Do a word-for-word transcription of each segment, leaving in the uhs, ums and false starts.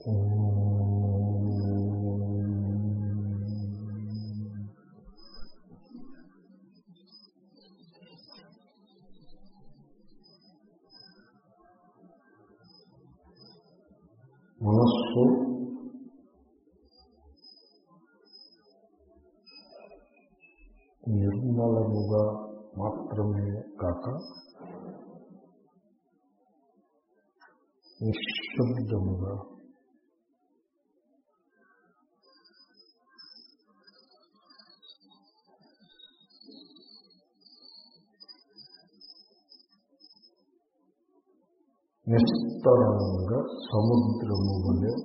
మనస్సు నిర్మలముగా మాత్రమే కాక నిశ్శబ్దముగా నిస్తరంగా సముద్రము వలె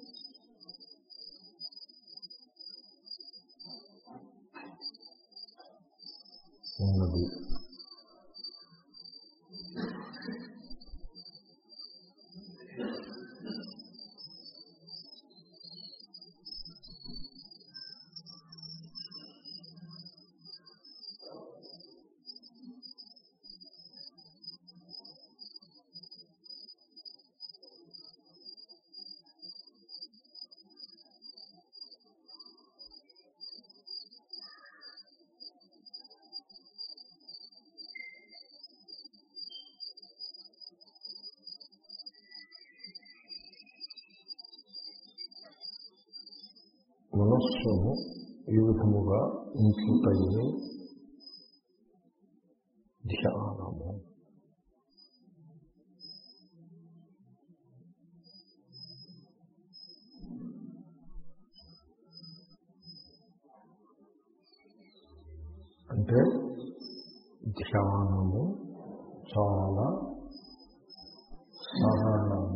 ఉన్నది. మనస్సును ఈ విధముగా ఉంచుటయే ధ్యానము. అంటే ధ్యానము చాలా సరళము.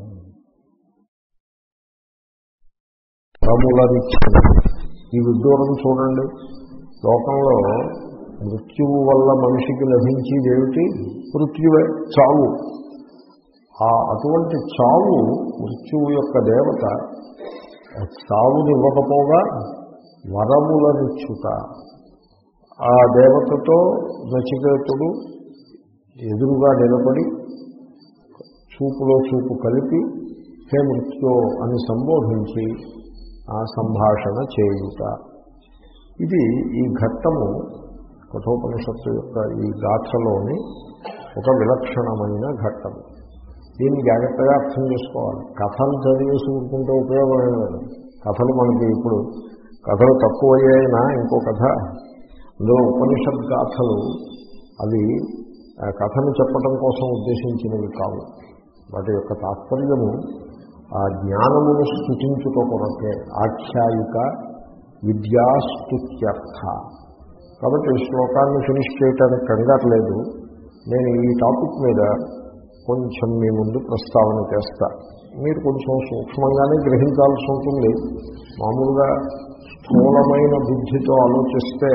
ఈ విడ్డూరం చూడండి. లోకంలో మృత్యువు వల్ల మనిషికి లభించేది ఏమిటి? మృత్యువే, చావు. ఆ అటువంటి చావు మృత్యువు యొక్క దేవత చావుని ఇవ్వకపోగా వరములనిచ్చుట. ఆ దేవతతో నచికేతుడు ఎదురుగా నిలబడి చూపులో చూపు కలిపి హే మృత్యో అని సంబోధించి ఆ సంభాషణ చేయుట. ఇది ఈ ఘట్టము కఠోపనిషత్తు యొక్క ఈ గాథలోని ఒక విలక్షణమైన ఘట్టము. దీన్ని జాగ్రత్తగా అర్థం చేసుకోవాలి. కథలు చదివేసి ఊరుకుంటే ఉపయోగమే లేదు. కథలు మనకి ఇప్పుడు కథలు తక్కువయ్యాయినా ఇంకో కథ, అందులో ఉపనిషత్ గాథలు అవి కథను చెప్పడం కోసం ఉద్దేశించినవి కావు. వాటి యొక్క తాత్పర్యము ఆ జ్ఞానమును స్తుతించుట కొరకే. ఆఖ్యాయిక విద్యాస్తుత్యర్థ. కాబట్టి శ్లోకాన్ని ఫినిష్ చేయడానికి కంగారు లేదు. నేను ఈ టాపిక్ మీద కొంచెం మీ ముందు ప్రస్తావన చేస్తా. మీరు కొంచెం సూక్ష్మంగానే గ్రహించాల్సి ఉంటుంది. మామూలుగా స్థూలమైన బుద్ధితో ఆలోచిస్తే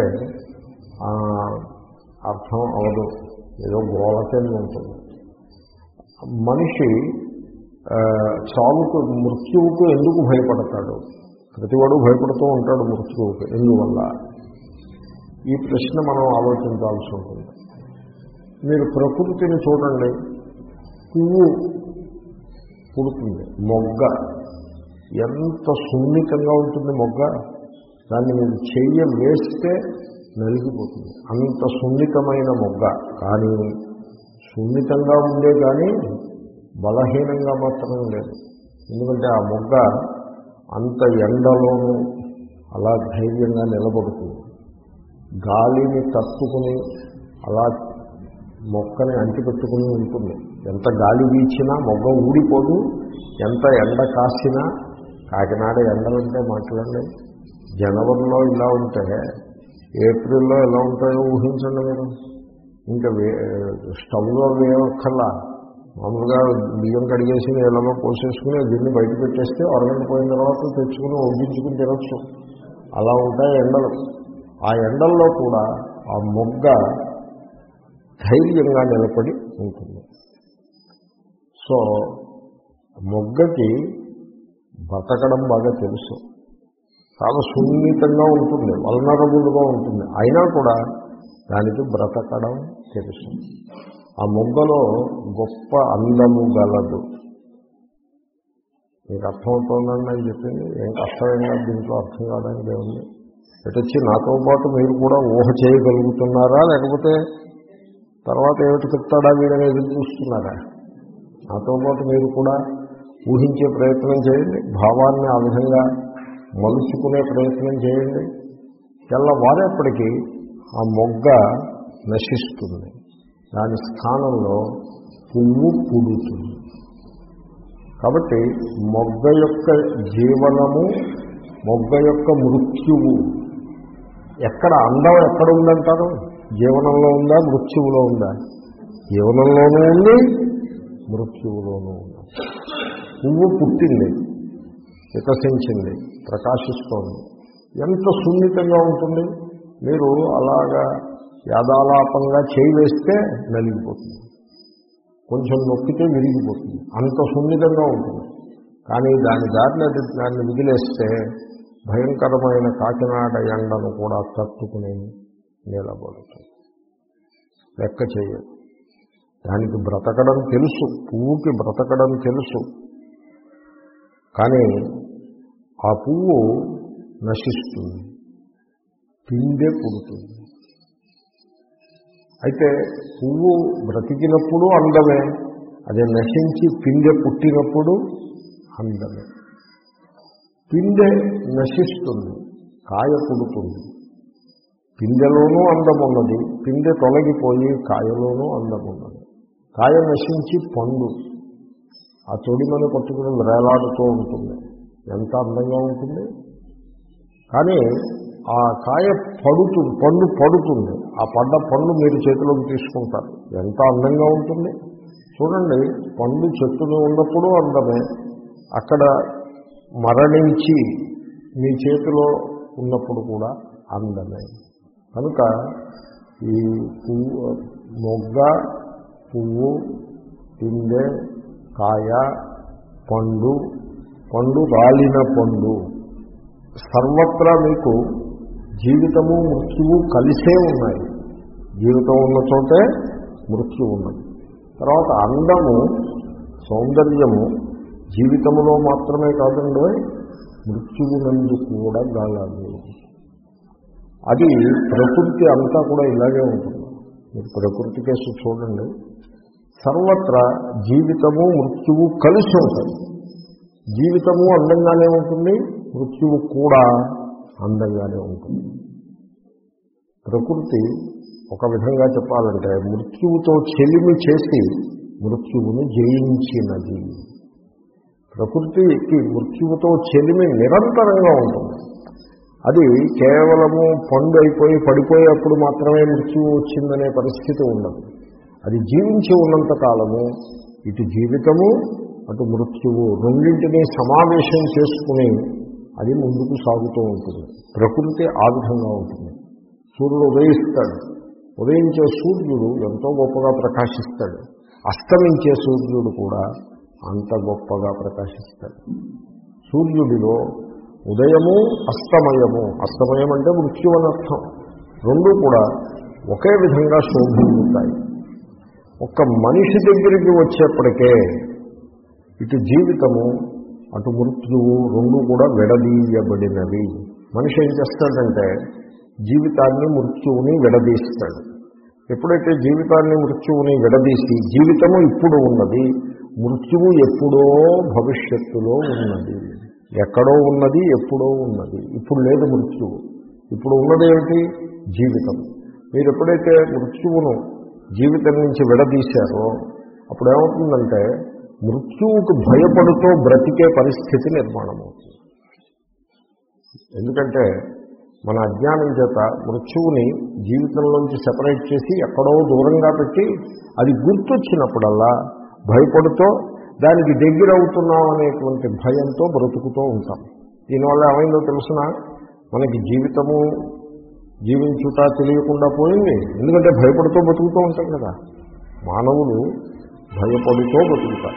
అర్థం అవదు, ఏదో గోళకేంద్రం ఉంటుంది. మనిషి చావుకు మృత్యువుకు ఎందుకు భయపడతాడు? ప్రతివాడు భయపడుతూ ఉంటాడు మృత్యువుకు. ఎందువల్ల? ఈ ప్రశ్న మనం ఆలోచించాల్సి ఉంటుంది. మీరు ప్రకృతిని చూడండి. పువ్వు పుడుతుంది, మొగ్గ ఎంత సున్నితంగా ఉంటుంది మొగ్గ. దాన్ని మీరు చెయ్య వేస్తే నలిగిపోతుంది. అంత సున్నితమైన మొగ్గ. కానీ సున్నితంగా ఉండే కానీ బలహీనంగా మాత్రం లేదు. ఎందుకంటే ఆ మొగ్గ అంత ఎండలోనూ అలా ధైర్యంగా నిలబడుతుంది. గాలిని తట్టుకుని అలా మొక్కని అంటిపెట్టుకుని ఉంటుంది. ఎంత గాలి వీచినా మొగ్గ ఊడిపోదు. ఎంత ఎండ కాసినా, కాకినాడ ఎండలంటే మాట్లాడండి, జనవరిలో ఇలా ఉంటే ఏప్రిల్లో ఎలా ఉంటాయో ఊహించండి మీరు. ఇంకా స్టవ్లో వేయక్కర్లా, మామూలుగా బియ్యం కడిగేసి నీళ్ళలో పోసేసుకుని దీన్ని బయట పెట్టేస్తే అరగంట పోయిన తర్వాత తెచ్చుకుని వడ్డించుకుని తినచ్చు. అలా ఉంటాయి ఎండలు. ఆ ఎండల్లో కూడా ఆ మొగ్గ ధైర్యంగా నిలబడి ఉంటుంది. సో మొగ్గకి బతకడం బాగా తెలుసు. చాలా సున్నితంగా ఉంటుంది, వల్నరబుల్గా ఉంటుంది. అయినా కూడా దానికి బ్రతకడం తెలుసు. ఆ మొగ్గలో గొప్ప అందము గలదు. మీకు అర్థమవుతోందండి అని చెప్పింది. ఏం కష్టమైనా దీంట్లో అర్థం కావడానికి ఏముంది. ఎటొచ్చి నాతో పాటు మీరు కూడా ఊహ చేయగలుగుతున్నారా, లేకపోతే తర్వాత ఏమిటి చెప్తాడా వీడని ఎదురు చూస్తున్నారా? నాతో పాటు మీరు కూడా ఊహించే ప్రయత్నం చేయండి, భావాన్ని ఆ విధంగా మలుచుకునే ప్రయత్నం చేయండి. తెల్లవారేపటికి ఆ మొగ్గ నశిస్తుంది, దాని స్థానంలో పువ్వు పుడుతుంది. కాబట్టి మొగ్గ యొక్క జీవనము, మొగ్గ యొక్క మృత్యువు, ఎక్కడ అందం ఎక్కడ ఉందంటారు? జీవనంలో ఉందా, మృత్యువులో ఉందా? జీవనంలోనూ ఉంది, మృత్యువులోనూ ఉంది. పువ్వు పుట్టింది, వికసించింది, ప్రకాశిస్తోంది. ఎంత సున్నితంగా ఉంటుంది. మీరు అలాగా యాదాలాపంగా చేయి వేస్తే నలిగిపోతుంది, కొంచెం నొక్కితే విరిగిపోతుంది, అంత సున్నితంగా ఉంటుంది. కానీ దాని దారిని అది దాన్ని విదిలేస్తే భయంకరమైన కాకినాడ ఎండను కూడా తట్టుకుని నిలబడుతుంది, లెక్క చేయదు. దానికి బ్రతకడం తెలుసు, పువ్వుకి బ్రతకడం తెలుసు. కానీ ఆ పువ్వు నశిస్తుంది, పిందె పుడుతుంది. అయితే పువ్వు బ్రతికినప్పుడు అందమే, అది నశించి పిందె పుట్టినప్పుడు అందమే. పిందె నశిస్తుంది, కాయ పుడుతుంది. పిందెలోనూ అందమున్నది, పిందె తొలగిపోయి కాయలోనూ అందమున్నది. కాయ నశించి పండు ఆ తొడిమని పట్టుకుని వేలాడుతూ ఉంటుంది, ఎంత అందంగా ఉంటుంది. కానీ ఆ కాయ పడుతుంది, పండు పడుతుంది, ఆ పడ్డ పండు మీరు చేతిలోకి తీసుకుంటారు, ఎంత అందంగా ఉంటుంది చూడండి. పండు చెట్టును ఉన్నప్పుడు అందమే, అక్కడ మరణించి మీ చేతిలో ఉన్నప్పుడు కూడా అందమే. కనుక ఈ పువ్వు, మొగ్గ, పువ్వు, పిందె, కాయ, పండు, పండు రాలిన పండు, సర్వత్రా మీకు జీవితము మృత్యువు కలిసే ఉన్నాయి. జీవితం ఉన్న చోటే మృత్యు ఉన్నది. తర్వాత అందము, సౌందర్యము జీవితములో మాత్రమే కాదండి, మృత్యువునందు కూడా గలదు. అది ప్రకృతి అంతా కూడా ఇలాగే ఉంటుంది. మీరు ప్రకృతి కేసు చూడండి, సర్వత్రా జీవితము మృత్యువు కలిసి ఉంటుంది. జీవితము అందంగానే ఉంటుంది, మృత్యువు కూడా అందంగానే ఉంటుంది. ప్రకృతి ఒక విధంగా చెప్పాలంటే మృత్యువుతో చెలిమి చేసి మృత్యువును జయించినది. ప్రకృతికి మృత్యువుతో చెలిమి నిరంతరంగా ఉంటుంది. అది కేవలము పండు అయిపోయి పడిపోయేప్పుడు మాత్రమే మృత్యువు వచ్చిందనే పరిస్థితి ఉండదు. అది జీవించి ఉన్నంత కాలము ఇటు జీవితము అటు మృత్యువు రెండింటినీ సమావేశం చేసుకుని అది ముందుకు సాగుతూ ఉంటుంది. ప్రకృతి ఆ విధంగా ఉంటుంది. సూర్యుడు ఉదయిస్తాడు, ఉదయించే సూర్యుడు ఎంతో గొప్పగా ప్రకాశిస్తాడు, అస్తమించే సూర్యుడు కూడా అంత గొప్పగా ప్రకాశిస్తాడు. సూర్యుడిలో ఉదయము అస్తమయము, అస్తమయం అంటే మృత్యు అని అర్థం, రెండూ కూడా ఒకే విధంగా శోభిల్లుతాయి. ఒక్క మనిషి దగ్గరికి వచ్చేప్పటికే ఇటు జీవితము అటు మృత్యువు రెండు కూడా విడదీయబడినవి. మనిషి ఏం చేస్తాడంటే జీవితాన్ని మృత్యువుని విడదీస్తాడు. ఎప్పుడైతే జీవితాన్ని మృత్యువుని విడదీసి జీవితము ఇప్పుడు ఉన్నది, మృత్యువు ఎప్పుడో భవిష్యత్తులో ఉన్నది, ఎక్కడో ఉన్నది ఎప్పుడో ఉన్నది, ఇప్పుడు లేదు మృత్యువు. ఇప్పుడు ఉన్నదేమిటి? జీవితం. మీరు ఎప్పుడైతే మృత్యువును జీవితం నుంచి విడదీశారో అప్పుడు ఏమవుతుందంటే మృత్యువుకు భయపడుతూ బ్రతికే పరిస్థితి నిర్మాణం అవుతుంది. ఎందుకంటే మన అజ్ఞానం చేత మృత్యువుని జీవితంలోంచి సెపరేట్ చేసి ఎక్కడో దూరంగా పెట్టి అది గుర్తొచ్చినప్పుడల్లా భయపడుతూ దానికి దగ్గర అవుతున్నాం అనేటువంటి భయంతో బ్రతుకుతూ ఉంటాం. దీనివల్ల ఏమైందో తెలుసిన మనకి జీవితము జీవించుట తెలియకుండా పోయింది. ఎందుకంటే భయపడుతూ బతుకుతూ ఉంటాం కదా. మానవులు భయపడుతూ బతుకుతారు,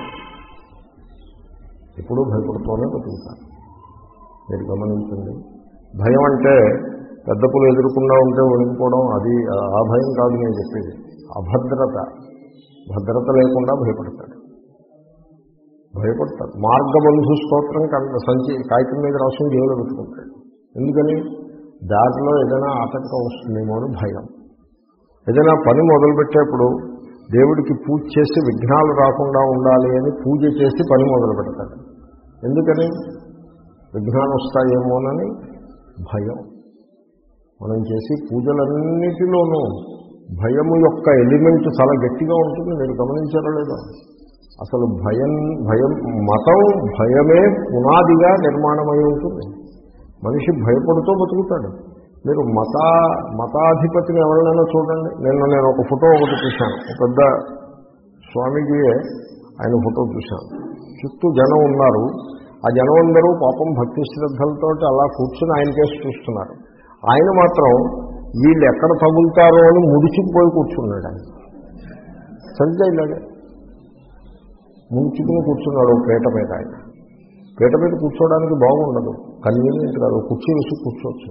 ఎప్పుడూ భయపడుతూనే బతుకుతారు. మీరు గమనించండి. భయం అంటే పెద్ద పులు ఎదుర్కొన్నా ఉంటే వణికిపోవడం, అది ఆ భయం కాదు నేను చెప్పేది. అభద్రత, భద్రత లేకుండా భయపడతాడు. భయపడతాడు. మార్గబంధు స్తోత్రం కనుక సంచి కాగితం మీద రాసుకుని జేబులో పెట్టుకుంటాడు. ఎందుకని? దారిలో ఏదైనా ఆటంకం వస్తుందేమో అని భయం. ఏదైనా పని మొదలుపెట్టేప్పుడు దేవుడికి పూజ చేసి విఘ్నాలు రాకుండా ఉండాలి అని పూజ చేసి పని మొదలు పెడతాడు. ఎందుకని? విఘ్నాలు వస్తాయేమోనని భయం. మనం చేసి పూజలన్నిటిలోనూ భయము యొక్క ఎలిమెంట్ చాలా గట్టిగా ఉంటుంది. మీరు గమనించారో లేదో? అసలు భయం భయం మతం భయమే పునాదిగా నిర్మాణమై ఉంటుంది. మనిషి భయపడుతూ బతుకుతాడు. మీరు మత మతాధిపతిని ఎవరినైనా చూడండి. నిన్న నేను ఒక ఫోటో ఒకటి చూశాను. ఒక పెద్ద స్వామీజీయే ఆయన ఫోటో చూశాను. చుట్టూ జనం ఉన్నారు. ఆ జనం అందరూ పాపం భక్తి శ్రద్ధలతో అలా కూర్చుని ఆయన కేసు చూస్తున్నారు. ఆయన మాత్రం వీళ్ళు ఎక్కడ తగులుతారో అని ముడుచుకుపోయి కూర్చున్నాడు. ఆయన సరిగ్గా ఇలాగే ముంచుకుని కూర్చున్నాడు పీట మీద. ఆయన పీట మీద కూర్చోవడానికి బాగుండదు, కన్వీనియంట్ కాదు. కుర్చీ వేసి కూర్చోవచ్చు.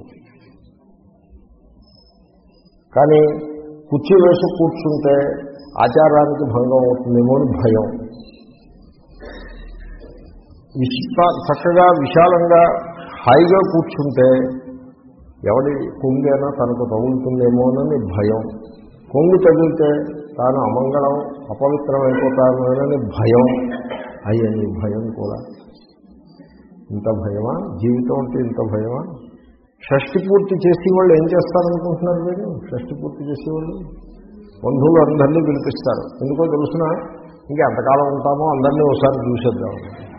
కానీ కుర్చీ వేసి కూర్చుంటే ఆచారానికి భంగం అవుతుందేమో అని భయం. విశా చక్కగా విశాలంగా హాయిగా కూర్చుంటే ఎవడి కొంగైనా తనకు తగులుతుందేమోనని భయం. కొంగు తగిలితే తాను అమంగళం అపవిత్రమైపోతానని భయం. అయ్యని భయం కూడా. ఇంత భయమా? జీవితం అంటే ఇంత భయమా? షష్ఠి పూర్తి చేసేవాళ్ళు ఏం చేస్తారనుకుంటున్నారు మీరు? షష్ఠి పూర్తి చేసేవాళ్ళు బంధువులు అందరినీ పిలిపిస్తారు. ఎందుకో తెలుసిన? ఇంకా ఎంతకాలం ఉంటామో అందరినీ ఒకసారి చూసేద్దాం.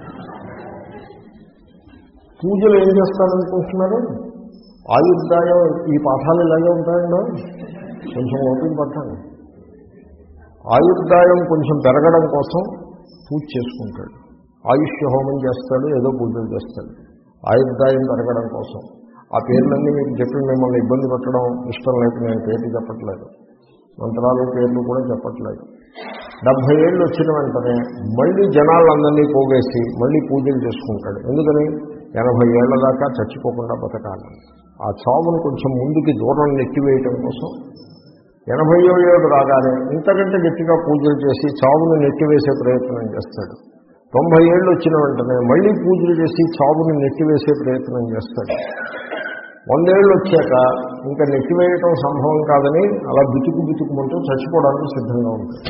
పూజలు ఏం చేస్తారనుకుంటున్నారు? ఆయుర్దాయం. ఈ పాఠాలు ఇలాగే ఉంటాయండో. కొంచెం ఓపిక పట్టండి. ఆయుర్దాయం కొంచెం పెరగడం కోసం పూజ చేసుకుంటాడు. ఆయుష్య హోమం చేస్తాడు, ఏదో పూజలు చేస్తాడు ఆయుర్దాయం పెరగడం కోసం. ఆ పేర్లన్నీ మీకు చెప్పి మిమ్మల్ని ఇబ్బంది పెట్టడం ఇష్టం లేక నేను పేర్లు చెప్పట్లేదు, మంత్రాలు పేర్లు కూడా చెప్పట్లేదు. డెబ్భై ఏళ్ళు వచ్చిన వెంటనే మళ్ళీ జనాలందరినీ పోగేసి మళ్ళీ పూజలు చేసుకుంటాడు. ఎందుకని? ఎనభై ఏళ్ల దాకా చచ్చిపోకుండా బతకాలి. ఆ చావును కొంచెం ముందుకి దూరం నెట్టివేయటం కోసం ఎనభైయో ఏడు రాగానే ఇంతకంటే గట్టిగా పూజలు చేసి చావును నెట్టివేసే ప్రయత్నం చేస్తాడు. తొంభై ఏళ్ళు వచ్చిన వెంటనే మళ్ళీ పూజలు చేసి చావును నెట్టివేసే ప్రయత్నం చేస్తాడు. వందేళ్ళు వచ్చాక ఇంకా నెట్టివేయటం సంభవం కాదని అలా బితుకు బితుకుమంటూ చచ్చిపోవడానికి సిద్ధంగా ఉంటాడు.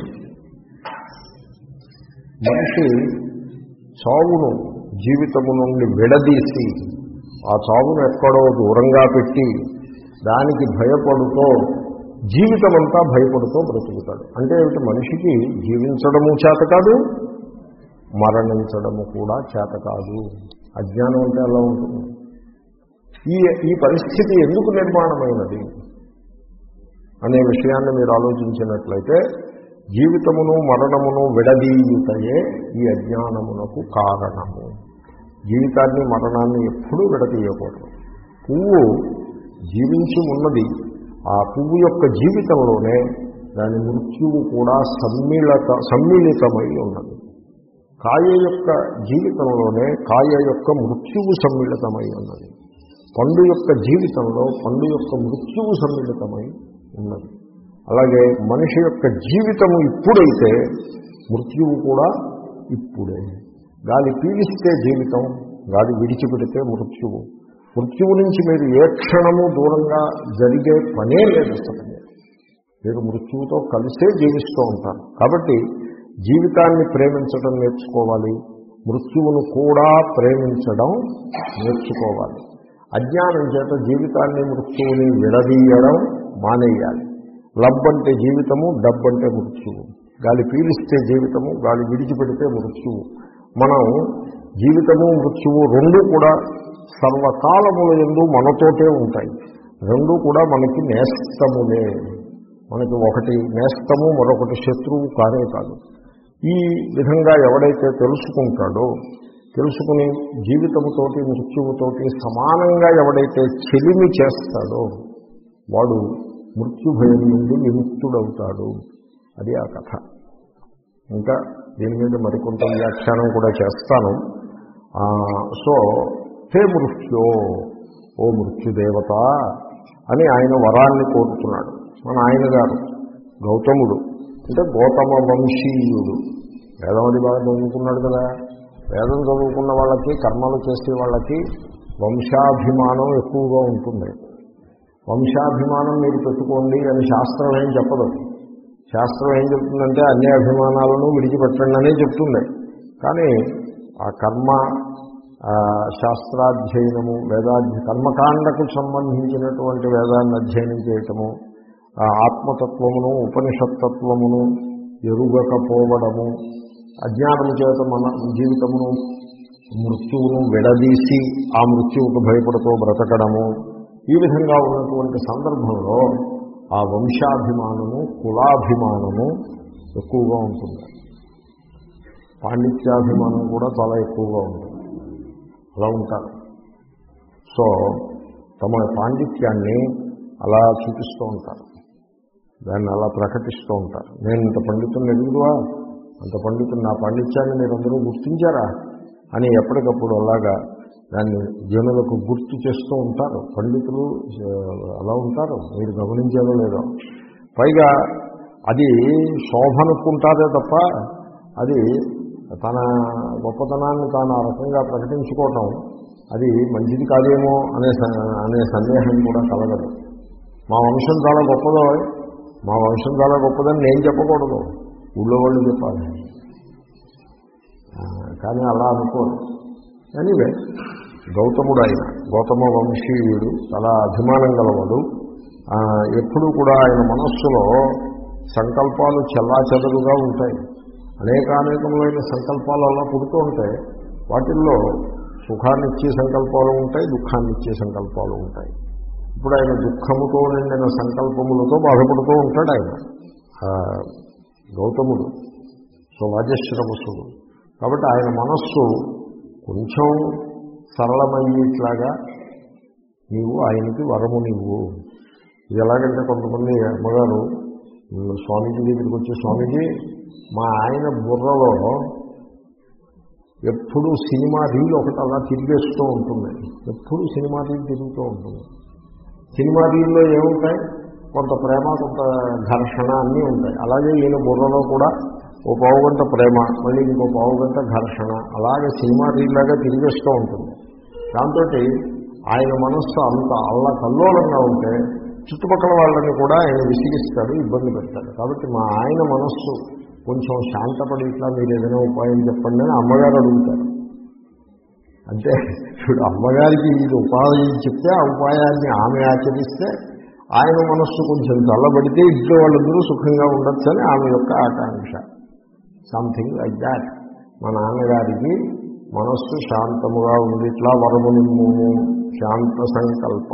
మనిషి చావును జీవితము నుండి విడదీసి ఆ చావును ఎక్కడో దూరంగా పెట్టి దానికి భయపడుతూ జీవితం అంతా భయపడుతూ బ్రతుకుతాడు. అంటే ఏమిటి? మనిషికి జీవించడము చేత కాదు, మరణించడము కూడా చేత కాదు. అజ్ఞానం అంటే అలా ఉంటుంది. ఈ ఈ పరిస్థితి ఎందుకు నిర్మాణమైనది అనే విషయాన్ని మీరు ఆలోచించినట్లయితే జీవితమును మరణమును విడదీయుటయే ఈ అజ్ఞానమునకు కారణము. జీవితాన్ని మరణాన్ని ఎప్పుడూ విడదీయకూడదు. పువ్వు జీవించి ఉన్నది. ఆ పువ్వు యొక్క జీవితంలోనే దాని మృత్యువు కూడా సమ్మిళత సమ్మిళితమై ఉన్నది. కాయ యొక్క జీవితంలోనే కాయ యొక్క మృత్యువు సమ్మిళితమై ఉన్నది. పండు యొక్క జీవితంలో పండు యొక్క మృత్యువు సమ్మిళితమై ఉన్నది. అలాగే మనిషి యొక్క జీవితము ఇప్పుడైతే మృత్యువు కూడా ఇప్పుడే. గాలి పీలిస్తే జీవితం, గాలి విడిచిపెడితే మృత్యువు. మృత్యువు నుంచి మీరు ఏ క్షణము దూరంగా జరిగే పనే లేదు. అసలు మీరు మృత్యువుతో కలిసే జీవిస్తూ ఉంటారు. కాబట్టి జీవితాన్ని ప్రేమించడం నేర్చుకోవాలి, మృత్యువును కూడా ప్రేమించడం నేర్చుకోవాలి. అజ్ఞానం చేత జీవితాన్ని మృత్యువుని విడదీయడం మానేయాలి. లబ్ అంటే జీవితము, డబ్ అంటే మృత్యువు. గాలి పీలిస్తే జీవితము, గాలి విడిచిపెడితే మృత్యువు. మనం జీవితము మృత్యువు రెండూ కూడా సర్వకాలముల యందు మనతోటే ఉంటాయి. రెండూ కూడా మనకి నేస్తములే. మనకి ఒకటి నేస్తము, మరొకటి శత్రువు కానే కాదు. ఈ విధంగా ఎవడైతే తెలుసుకుంటాడో, తెలుసుకుని జీవితముతోటి మృత్యువుతోటి సమానంగా ఎవడైతే చెలిమి చేస్తాడో వాడు మృత్యుభయం నుండి విముక్తుడవుతాడు. అది ఆ కథ. ఇంకా దీని మీద మరికొంత వ్యాఖ్యానం కూడా చేస్తాను. సో హే మృత్యో, ఓ మృత్యుదేవత అని ఆయన వరాన్ని కోరుతున్నాడు. మన ఆయన గారు గౌతముడు అంటే గౌతమ వంశీయుడు. వేదవది బాగా చదువుకున్నాడు కదా. వేదం చదువుకున్న వాళ్ళకి, కర్మలు చేసే వాళ్ళకి వంశాభిమానం ఎక్కువగా ఉంటుంది. వంశాభిమానం మీరు పెట్టుకోండి అని శాస్త్రం ఏం చెప్పదు. శాస్త్రం ఏం చెప్తుందంటే అన్ని అభిమానాలను విడిచిపెట్టండి అనే చెప్తుంది. కానీ ఆ కర్మ శాస్త్రాధ్యయనము, వేదాధ్య కర్మకాండకు సంబంధించినటువంటి వేదాన్ని అధ్యయనం చేయటము, ఆత్మతత్వమును ఉపనిషత్తత్వమును ఎరుగకపోవడము, అజ్ఞానము చేత మన జీవితమును మృత్యువును విడదీసి ఆ మృత్యువుకు భయపడుతూ బ్రతకడము, ఈ విధంగా ఉన్నటువంటి సందర్భంలో ఆ వంశాభిమానము, కులాభిమానము ఎక్కువగా ఉంటుంది. పాండిత్యాభిమానం కూడా చాలా ఎక్కువగా ఉంటుంది. అలా ఉంటారు. సో తమ పాండిత్యాన్ని అలా చూపిస్తూ ఉంటారు, దాన్ని అలా ప్రకటిస్తూ ఉంటారు. నేను ఇంత పండితుని ఎదుగుదువా, అంత పండితుని, నా పాండిత్యాన్ని మీరందరూ గుర్తించారా అని ఎప్పటికప్పుడు అలాగా దాన్ని జనులకు గుర్తు చేస్తూ ఉంటారు. పండితులు అలా ఉంటారు, మీరు గమనించారో లేదో. పైగా అది శోభనుకుంటారే తప్ప అది తన గొప్పతనాన్ని తాను ఆ రకంగా ప్రకటించుకోవటం అది మంచిది కాదేమో అనే అనే సందేహం కూడా కలగదు. మా వంశం చాలా గొప్పదో, మా వంశం చాలా గొప్పదని నేను చెప్పకూడదు, ఊళ్ళో వాళ్ళు చెప్పాలి. కానీ అలా అనుకోరు. ఎనీవే, గౌతముడు ఆయన గౌతమ వంశీయుడు, చాలా అభిమానం గలవాడు. ఎప్పుడూ కూడా ఆయన మనస్సులో సంకల్పాలు చెల్లాచెదరుగా ఉంటాయి. అనేకానేకములైన సంకల్పాలు అలా పుడుతూ ఉంటాయి. వాటిల్లో సుఖాన్ని ఇచ్చే సంకల్పాలు ఉంటాయి, దుఃఖాన్ని ఇచ్చే సంకల్పాలు ఉంటాయి. ఇప్పుడు ఆయన దుఃఖముతో నిండిన సంకల్పములతో బాధపడుతూ ఉంటాడు ఆయన గౌతముడు. సో వాజశ్రవసుడు. కాబట్టి ఆయన మనస్సు కొంచెం సరళమయ్యేట్లాగా నీవు ఆయనకి వరము నీవు. ఇది ఎలాగంటే కొంతమంది అమ్మగారు స్వామీజీ దగ్గరికి వచ్చి, స్వామీజీ మా ఆయన బుర్రలో ఎప్పుడూ సినిమా రీల్ ఒకటి అలా తిరిగేస్తూ ఉంటుంది, ఎప్పుడూ సినిమా రీల్ తిరుగుతూ ఉంటుంది. సినిమా రీల్లో ఏముంటాయి, కొంత ప్రేమ, కొంత ఘర్షణ అన్నీ ఉంటాయి. అలాగే ఈయన బుర్రలో కూడా ఓ పావుగంట ప్రేమ, మళ్ళీ ఇంకో పావుగంట ఘర్షణ, అలాగే సినిమా రీల్లాగా తిరిగేస్తూ ఉంటుంది. దాంతో ఆయన మనస్సు అంత అల్ల కల్లోలంగా ఉంటే చుట్టుపక్కల వాళ్ళని కూడా ఆయన విసిగిస్తాడు, ఇబ్బంది పెడతాడు. కాబట్టి మా ఆయన మనస్సు కొంచెం శాంతపడి ఇట్లా మీరు ఏదైనా ఉపాయం చెప్పండి అని అమ్మగారు అడుగుతారు. అంటే ఇప్పుడు అమ్మగారికి ఇది ఉపాయం చెప్తే ఆ ఉపాయాన్ని ఆమె ఆచరిస్తే ఆయన మనస్సు కొంచెం చల్లబడితే ఇంట్లో వాళ్ళందరూ సుఖంగా ఉండొచ్చు అని ఆమె యొక్క ఆకాంక్ష. Something like that. మా నాన్నగారికి మనస్సు శాంతముగా ఉంది, ఇట్లా వరమునిమ్ము, శాంత సంకల్ప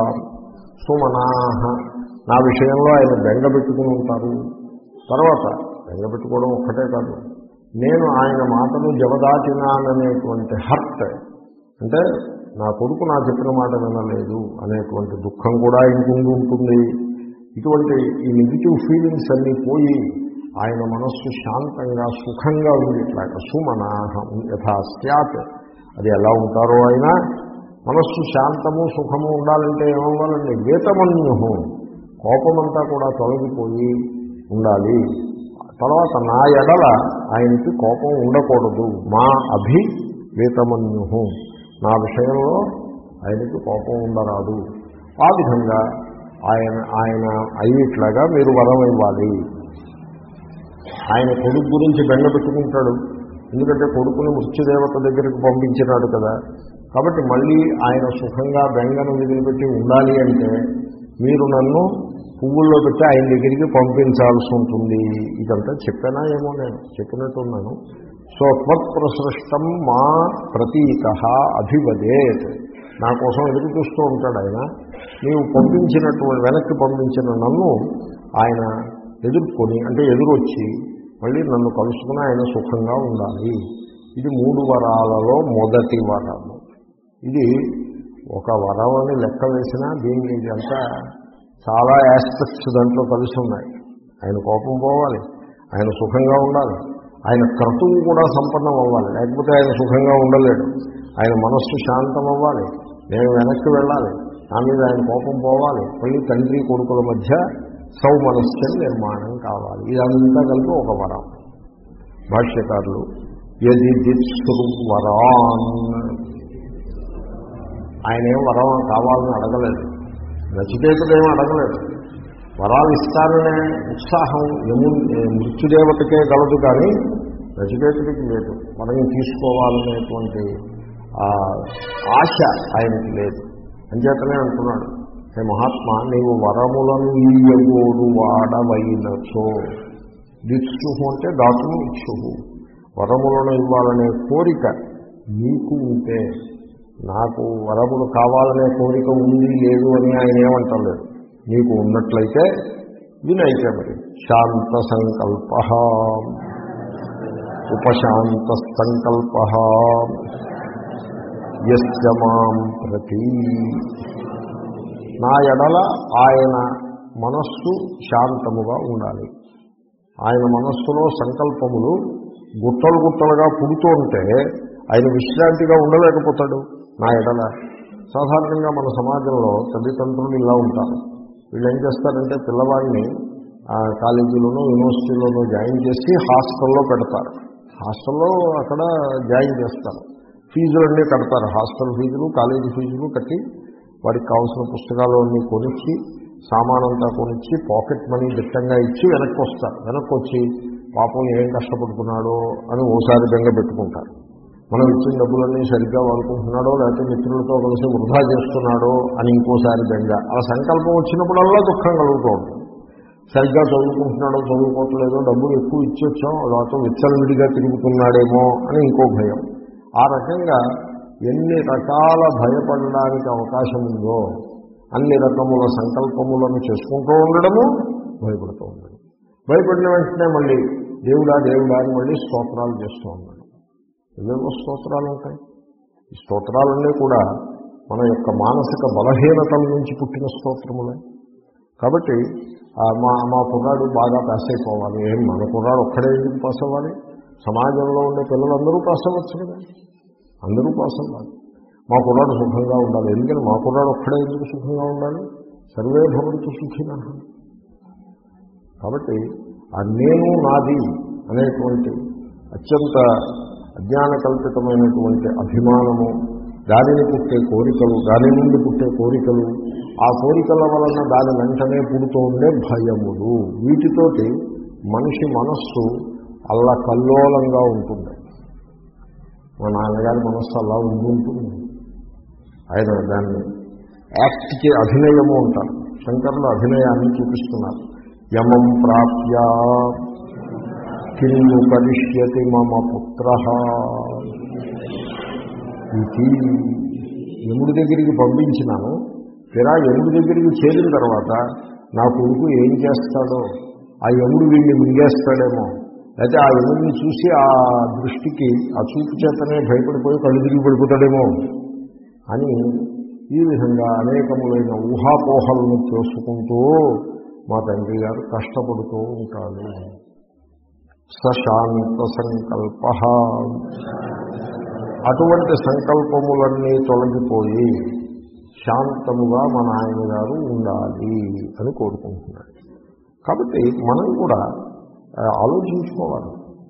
సుమనాహ. నా విషయంలో ఆయన బెంగ పెట్టుకుని ఉంటారు. తర్వాత బెంగ పెట్టుకోవడం ఒక్కటే కాదు, నేను ఆయన మాటను జవదాటినాననేటువంటి హర్ట్, అంటే నా కొడుకు నా చెప్పిన మాట వినలేదు అనేటువంటి దుఃఖం కూడా ఆయనకుండి ఉంటుంది. ఇటువంటి ఈ నెగిటివ్ ఫీలింగ్స్ అన్నీ పోయి ఆయన మనస్సు శాంతంగా సుఖంగా ఉంది. ఇట్లాగా సుమనాహం యథా స్యాత్. అది ఎలా ఉంటారో ఆయన మనస్సు శాంతము సుఖము ఉండాలంటే ఏమవ్వాలండి, వేతమన్యు, కోపమంతా కూడా తొలగిపోయి ఉండాలి. తర్వాత నా ఎడల ఆయనకి కోపం ఉండకూడదు. మా అభి వేతమన్యు, నా విషయంలో ఆయనకి కోపం ఉండరాదు. ఆ విధంగా ఆయన ఆయన అయ్యేట్లాగా మీరు వరం ఇవ్వాలి. ఆయన కొడుకు గురించి బెంగ పెట్టుకుంటాడు, ఎందుకంటే కొడుకుని మృత్యుదేవత దగ్గరికి పంపించినాడు కదా. కాబట్టి మళ్ళీ ఆయన సుఖంగా బెంగను వదిలిపెట్టి ఉండాలి అంటే మీరు నన్ను పువ్వుల్లో పెట్టి ఆయన దగ్గరికి పంపించాల్సి ఉంటుంది. ఇదంతా చెప్పానా ఏమో, నేను చెప్పినట్టున్నాను. సో త్వత్ప్రసృష్టం మా ప్రతీక అభివదేత్. నా కోసం ఎదురు చూస్తూ ఉంటాడు ఆయన. నీవు పంపించినటువంటి వెనక్కి పంపించిన నన్ను ఆయన ఎదుర్కొని, అంటే ఎదురొచ్చి మళ్ళీ నన్ను కలుసుకుని ఆయన సుఖంగా ఉండాలి. ఇది మూడు వరాలలో మొదటి వరము. ఇది ఒక వరం అని లెక్క వేసినా దీన్ని ఇదంతా చాలా యాస్పెక్ట్స్ దాంట్లో కలిసి ఉన్నాయి. ఆయన కోపం పోవాలి, ఆయన సుఖంగా ఉండాలి, ఆయన క్రతువు కూడా సంపన్నం అవ్వాలి, లేకపోతే ఆయన సుఖంగా ఉండలేడు. ఆయన మనస్సు శాంతం అవ్వాలి, నేను వెనక్కి వెళ్ళాలి, నా మీద ఆయన కోపం పోవాలి, మళ్ళీ తండ్రి కొడుకుల మధ్య సౌమనస్యం నిర్మాణం కావాలి. ఇదంతా కలిపి ఒక వరం. భాష్యకారులు యది దిత్సృవరాన్, ఆయన ఏం వరం కావాలని అడగలేదు, నచికేతుడేమీ అడగలేదు. వరాలు ఇస్తారనే ఉత్సాహం యము మృత్యుదేవతకే గలదు, కానీ నచికేతుడికి లేదు. వరం తీసుకోవాలనేటువంటి ఆశ ఆయనకి లేదు. అంచేతనే అంటున్నాడు, హే మహాత్మా, నీవు వరములను ఈయగోడు వాడవైనచో, దిత్సుహు అంటే దాతును ఇచ్చుహు, వరములను ఇవ్వాలనే కోరిక నీకు ఉంటే, నాకు వరములు కావాలనే కోరిక ఉంది లేదు అని ఆయన ఏమంటలేదు, నీకు ఉన్నట్లయితే వినైతే మరి శాంత సంకల్ప ఉపశాంత సంకల్ప యస్య మాం ప్రతి, నా ఎడల ఆయన మనస్సు శాంతముగా ఉండాలి. ఆయన మనస్సులో సంకల్పములు గుట్టలు గుట్టలుగా పుడుతూ ఉంటే ఆయన విశ్రాంతిగా ఉండలేకపోతాడు నా ఎడల. సాధారణంగా మన సమాజంలో తల్లిదండ్రులు ఇలా ఉంటారు. వీళ్ళు ఏం చేస్తారంటే పిల్లవాడిని కాలేజీలోనూ యూనివర్సిటీలోనూ జాయిన్ చేసి హాస్టల్లో పెడతారు. హాస్టల్లో అక్కడ జాయిన్ చేస్తారు, ఫీజులన్నీ కడతారు. హాస్టల్ ఫీజులు, కాలేజీ ఫీజులు కట్టి వాడికి కావాల్సిన పుస్తకాలు అన్నీ కొనిచ్చి, సామానంతా కొనిచ్చి, పాకెట్ మనీ దిట్టంగా ఇచ్చి వెనక్కి వస్తారు. వెనక్కి వచ్చి పాపం ఏం కష్టపడుతున్నాడో అని ఓసారి బెంగ పెట్టుకుంటారు. మనం ఇచ్చిన డబ్బులన్నీ సరిగ్గా వాడుకుంటున్నాడో లేకపోతే మిత్రులతో కలిసి వృధా చేస్తున్నాడో అని ఇంకోసారి బెంగ. ఆ సంకల్పం వచ్చినప్పుడల్లా దుఃఖం కలుగుతూ ఉంటుంది. సరిగ్గా చదువుకుంటున్నాడో చదువుకోవట్లేదో, డబ్బులు ఎక్కువ ఇచ్చొచ్చాం లేకపోతే విచ్చలవిడిగా తిరుగుతున్నాడేమో అని ఇంకో భయం. ఆ రకంగా ఎన్ని రకాల భయపడడానికి అవకాశం ఉందో అన్ని రకముల సంకల్పములను చేసుకుంటూ ఉండడము, భయపడుతూ ఉండడం. భయపడిన వెంటనే మళ్ళీ దేవుడా దేవుడా అని మళ్ళీ స్తోత్రాలు చేస్తూ ఉన్నాడు. ఎవేవో స్తోత్రాలు ఉంటాయి. ఈ స్తోత్రాలన్నీ కూడా మన యొక్క మానసిక బలహీనతల నుంచి పుట్టిన స్తోత్రములే. కాబట్టి మా మా కుర్రాడు బాగా పాస్ అయిపోవాలి. ఏం మన కుర్రాడు ఒక్కడే ఎందుకు పాస్ అవ్వాలి? సమాజంలో ఉండే పిల్లలందరూ పాస్ అవ్వచ్చు కదా, అందరూ పాస్ అవ్వాలి. మా కుర్రాడు సుఖంగా ఉండాలి. ఎందుకని మా కుర్రాడు ఒక్కడే ఎందుకు సుఖంగా ఉండాలి? సర్వే భవంతు సుఖినః. కాబట్టి ఆ నేను నాది అనేటువంటి అత్యంత అజ్ఞాన కల్పితమైనటువంటి అభిమానము, దానిని పుట్టే కోరికలు, దాని నుండి పుట్టే కోరికలు, ఆ కోరికల వలన దాని వెంటనే పుడుతూ ఉండే భయములు, వీటితోటి మనిషి మనస్సు అల్లా కల్లోలంగా ఉంటుంది. మా నాన్నగారి మనస్సు అలా ఉండి ఉంటుంది. ఆయన దాన్ని యాక్ట్కి అభినయము ఉంటారు. శంకరులు అభినయాన్ని చూపిస్తున్నారు. యమం ప్రాప్య కిన్ను కరిష్యతి మమ పుత్రః ఇది. యముడి దగ్గరికి పంపించినాను, తీరా యముడి దగ్గరికి చేరిన తర్వాత నా కొడుకు ఏం చేస్తాడో, ఆ యముడు వీడిని మింగేస్తాడేమో, అయితే ఆ యముడిని చూసి ఆ దృష్టికి ఆ చూపు చేతనే భయపడిపోయి కళ్ళు తిరిగి పడిపోతాడేమో అని ఈ విధంగా అనేకములైన ఊహాపోహలను చేసుకుంటూ మా తండ్రి గారు కష్టపడుతూ ఉంటాడు. సశాంత సంకల్ప, అటువంటి సంకల్పములన్నీ తొలగిపోయి శాంతముగా మా నాయన గారు ఉండాలి అని కోరుకుంటున్నాడు. కాబట్టి మనం కూడా ఆలోచించుకోవాలి.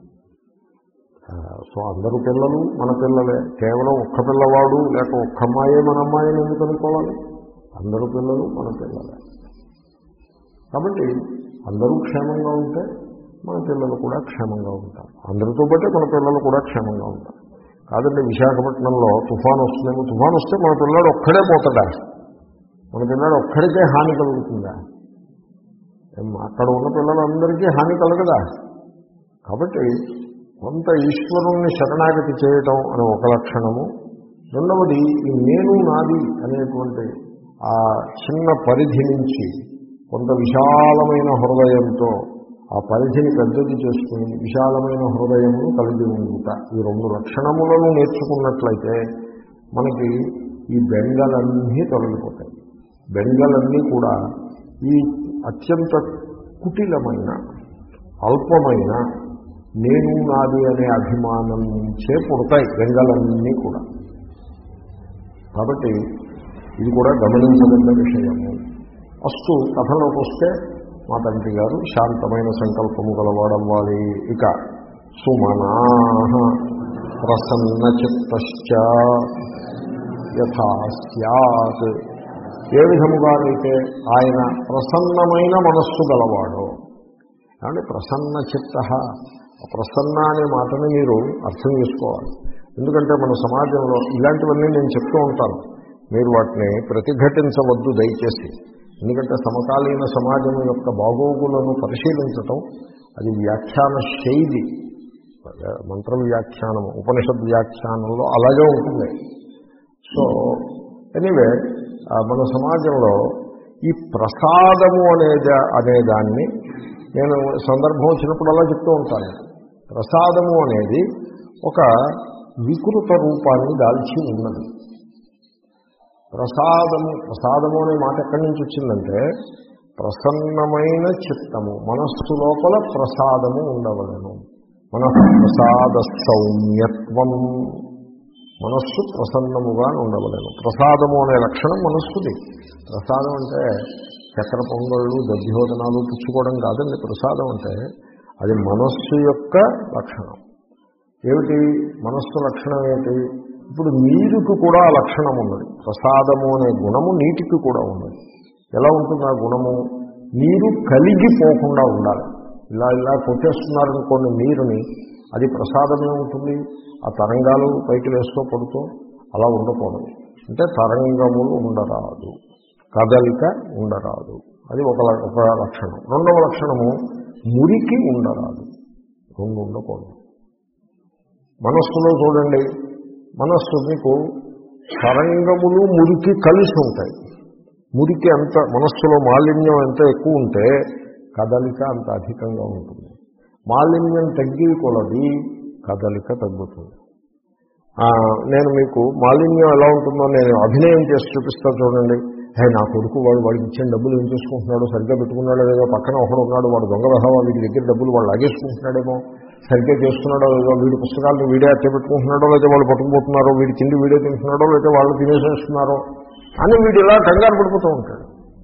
సో అందరూ పిల్లలు మన పిల్లలే, కేవలం ఒక్క పిల్లవాడు లేక ఒక్క అమ్మాయే మన అమ్మాయిని ఎందుకు అనుకోవాలి? అందరూ పిల్లలు మన పిల్లలే. కాబట్టి అందరూ క్షేమంగా ఉంటే మన పిల్లలు కూడా క్షేమంగా ఉంటారు. అందరితో బట్టే మన పిల్లలు కూడా క్షేమంగా ఉంటారు. కాదండి విశాఖపట్నంలో తుఫాను వస్తుందేమో, తుఫాను వస్తే మన పిల్లాడు ఒక్కడే పోతాడా? మన పిల్లాడు ఒక్కడికే హాని కలుగుతుందా? అక్కడ ఉన్న పిల్లలందరికీ హాని కలగదా? కాబట్టి కొంత ఈశ్వరుణ్ణి శరణాగతి చేయటం అనే ఒక లక్షణము. రెండవది ఈ నేను నాది అనేటువంటి ఆ చిన్న పరిధి నుంచి కొంత విశాలమైన హృదయంతో ఆ పరిధిని పెద్దది చేసుకుని విశాలమైన హృదయమును కలిగి ఉండుట, ఈ రెండు లక్షణములను నేర్చుకున్నట్లయితే మనకి ఈ బెంగలన్నీ తొలగిపోతాయి. బెంగలన్నీ కూడా ఈ అత్యంత కుటిలమైన అల్పమైన నేను నాది అనే అభిమానం నుంచే పుడతాయి బెంగలన్నీ కూడా. కాబట్టి ఇది కూడా గమనించదగ్గ విషయము. ఫస్ట్ కథలోకి వస్తే మా తండ్రి గారు శాంతమైన సంకల్పము గలవాడవ్వాలి. ఇక సుమనాః ప్రసన్నచిత్తశ్చ యథా స్యాత్, ఏ విధముగానైతే ఆయన ప్రసన్నమైన మనస్సు గలవాడో. అంటే ప్రసన్న చిత్త, ప్రసన్న అనే మాటని మీరు అర్థం చేసుకోవాలి. ఎందుకంటే మన సమాజంలో ఇలాంటివన్నీ నేను చెప్తూ ఉంటాను, మీరు వాటిని ప్రతిఘటించవద్దు దయచేసి. ఎందుకంటే సమకాలీన సమాజం యొక్క బాగోగులను పరిశీలించటం అది వ్యాఖ్యాన శైలి, మంత్ర వ్యాఖ్యానము, ఉపనిషద్ వ్యాఖ్యానంలో అలాగే ఉంటుంది. సో ఎనీవే మన సమాజంలో ఈ ప్రసాదము అనేది అనేదాన్ని నేను సందర్భం వచ్చినప్పుడు అలా చెప్తూ ఉంటాను. ప్రసాదము అనేది ఒక వికృత రూపాన్ని దాల్చి ఉన్నది. ప్రసాదము ప్రసాదము అనే మాట ఎక్కడి నుంచి వచ్చిందంటే ప్రసన్నమైన చిత్తము, మనస్సు లోపల ప్రసాదము ఉండవలను. మన ప్రసాద సౌమ్యత్వం, మనస్సు ప్రసన్నముగా ఉండవలను. ప్రసాదము అనే లక్షణం మనస్సుది. ప్రసాదం అంటే చక్కెర పొంగళ్ళు దధ్యోదనాలు పుచ్చుకోవడం కాదండి. ప్రసాదం అంటే అది మనస్సు యొక్క లక్షణం. ఏమిటి మనస్సు లక్షణం ఏమిటి? ఇప్పుడు నీరుకు కూడా ఆ లక్షణం ఉన్నది. ప్రసాదము అనే గుణము నీటికి కూడా ఉన్నది. ఎలా ఉంటుంది ఆ గుణము? నీరు కలిగిపోకుండా ఉండాలి. ఇలా ఇలా కొట్టేస్తున్నారనుకోండి నీరుని, అది ప్రసాదమే ఉంటుంది. ఆ తరంగాలు పైకి వేస్తూ పడుతూ అలా ఉండకూడదు. అంటే తరంగములు ఉండరాదు, కదలిక ఉండరాదు. అది ఒక ఒక లక్షణం. రెండవ లక్షణము మురికి ఉండరాదు. రెండు ఉండకూడదు. మనస్సులో చూడండి, మనస్సు మీకు తరంగములు మురికి కలిసి ఉంటాయి. మురికి అంత మనస్సులో మాలిన్యం ఎంత ఎక్కువ ఉంటే కదలిక అంత అధికంగా ఉంటుంది. మాలిన్యం తగ్గి కొలది కదలిక తగ్గుతుంది. నేను మీకు మాలిన్యం ఎలా ఉంటుందో నేను అభినయం చేసి చూపిస్తాను చూడండి. హే నా కొడుకు వాడు వాడికి ఇచ్చిన డబ్బులు ఏం చేసుకుంటున్నాడో, సరిగ్గా పెట్టుకున్నాడో లేదో, పక్కన ఒకడు ఉన్నాడు వాడు దొంగ రహవా, వీడి దగ్గర డబ్బులు వాడు లాగేసుకుంటున్నాడేమో, సరిగ్గా చేస్తున్నాడో లేదో, వీడి పుస్తకాలను వీడే అట్టే పెట్టుకుంటున్నాడో లేదా వాళ్ళు పట్టుకుపోతున్నారో, వీడి తిండి వీడే తింటున్నాడో లేదా వాళ్ళు తినేసేస్తున్నారో అని వీడు ఇలా కంగారు పడిపోతూ ఉంటాడు.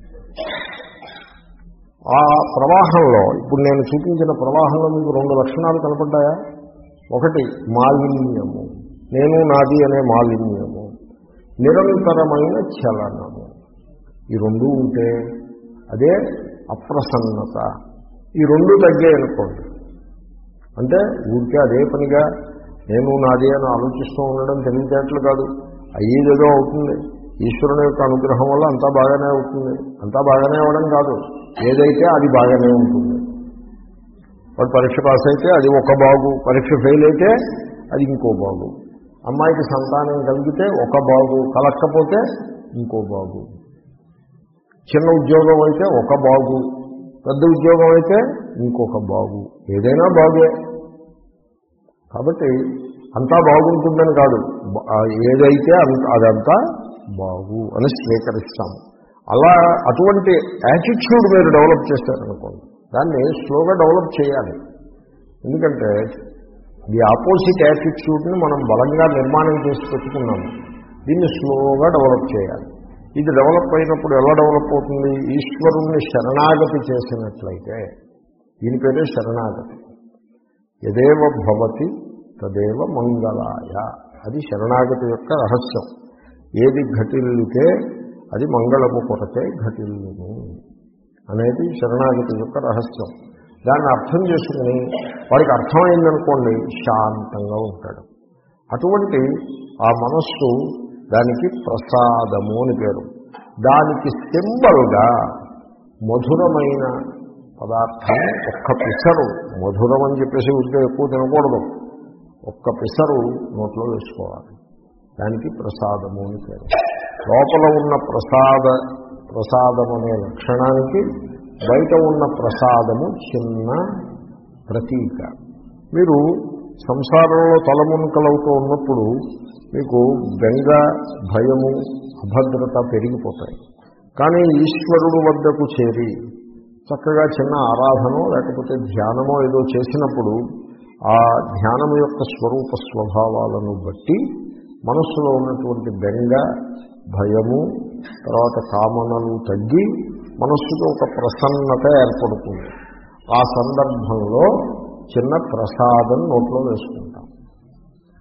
ఆ ప్రవాహంలో ఇప్పుడు నేను చూపించిన ప్రవాహంలో మీకు రెండు లక్షణాలు కనపడ్డాయా? ఒకటి మాలిన్యము, నేను నాది అనే మాలిన్యము, నిరంతరమైన చలనము. ఈ రెండు ఉంటే అదే అప్రసన్నత. ఈ రెండు తగ్గాయనుకోండి అంటే ఊరికే అదే పనిగా నేను నాది అని ఆలోచిస్తూ ఉండడం తెలివితేటలు కాదు. అయ్యేదేదో అవుతుంది. ఈశ్వరుని యొక్క అనుగ్రహం వల్ల అంతా బాగానే అవుతుంది. అంతా బాగానే అవ్వడం కాదు, ఏదైతే అది బాగానే ఉంటుంది. వాడు పరీక్ష పాస్ అయితే అది ఒక బాగు, పరీక్ష ఫెయిల్ అయితే అది ఇంకో బాగు. అమ్మాయికి సంతానం కలిగితే ఒక బాగు, కలక్కపోతే ఇంకో బాగు. చిన్న ఉద్యోగం అయితే ఒక బాగు, పెద్ద ఉద్యోగం అయితే ఇంకొక బాగు. ఏదైనా బాగే. కాబట్టి అంతా బాగుంటుందని కాదు, ఏదైతే అదంతా బాగు అని స్వీకరిస్తాము. అలా అటువంటి యాటిట్యూడ్ మీరు డెవలప్ చేస్తారనుకోండి, దాన్ని స్లోగా డెవలప్ చేయాలి. ఎందుకంటే ది ఆపోజిట్ యాటిట్యూడ్ని మనం బలంగా నిర్మాణం చేసి పెట్టుకున్నాము. దీన్ని స్లోగా డెవలప్ చేయాలి. ఇది డెవలప్ అయినప్పుడు ఎలా డెవలప్ అవుతుంది? ఈశ్వరుణ్ణి శరణాగతి చేసినట్లయితే, దీని పేరే శరణాగతి. యదేవ భవతి తదేవ మంగళాయ, అది శరణాగతి యొక్క రహస్యం. ఏది ఘటిల్లితే అది మంగళము కొరకే ఘటిల్లును అనేది శరణాగతి యొక్క రహస్యం. దాన్ని అర్థం చేసుకుని వాడికి అర్థమైందనుకోండి శాంతంగా ఉంటాడు. అటువంటి ఆ మనస్సు, దానికి ప్రసాదము అని పేరు. దానికి సింబల్గా మధురమైన పదార్థం ఒక్క పిసరు, మధురం అని చెప్పేసి ఉంటే ఎక్కువ తినకూడదు, ఒక్క పిసరు నోట్లో వేసుకోవాలి. దానికి ప్రసాదము అని పేరు. లోపల ఉన్న ప్రసాద ప్రసాదం అనే లక్షణానికి బయట ఉన్న ప్రసాదము చిన్న ప్రతీక. మీరు సంసారంలో తలమునకలవుతూ ఉన్నప్పుడు మీకు బెంగ, భయము, అభద్రత పెరిగిపోతాయి. కానీ ఈశ్వరుడు వద్దకు చేరి చక్కగా చిన్న ఆరాధనో లేకపోతే ధ్యానమో ఏదో చేసినప్పుడు ఆ ధ్యానం యొక్క స్వరూప స్వభావాలను బట్టి మనస్సులో ఉన్నటువంటి బెంగ, భయము, తర్వాత కామనలు తగ్గి మనస్సుతో ఒక ప్రసన్నత ఏర్పడుతుంది. ఆ సందర్భంలో చిన్న ప్రసాదం నోట్లో వేసుకుంటాం.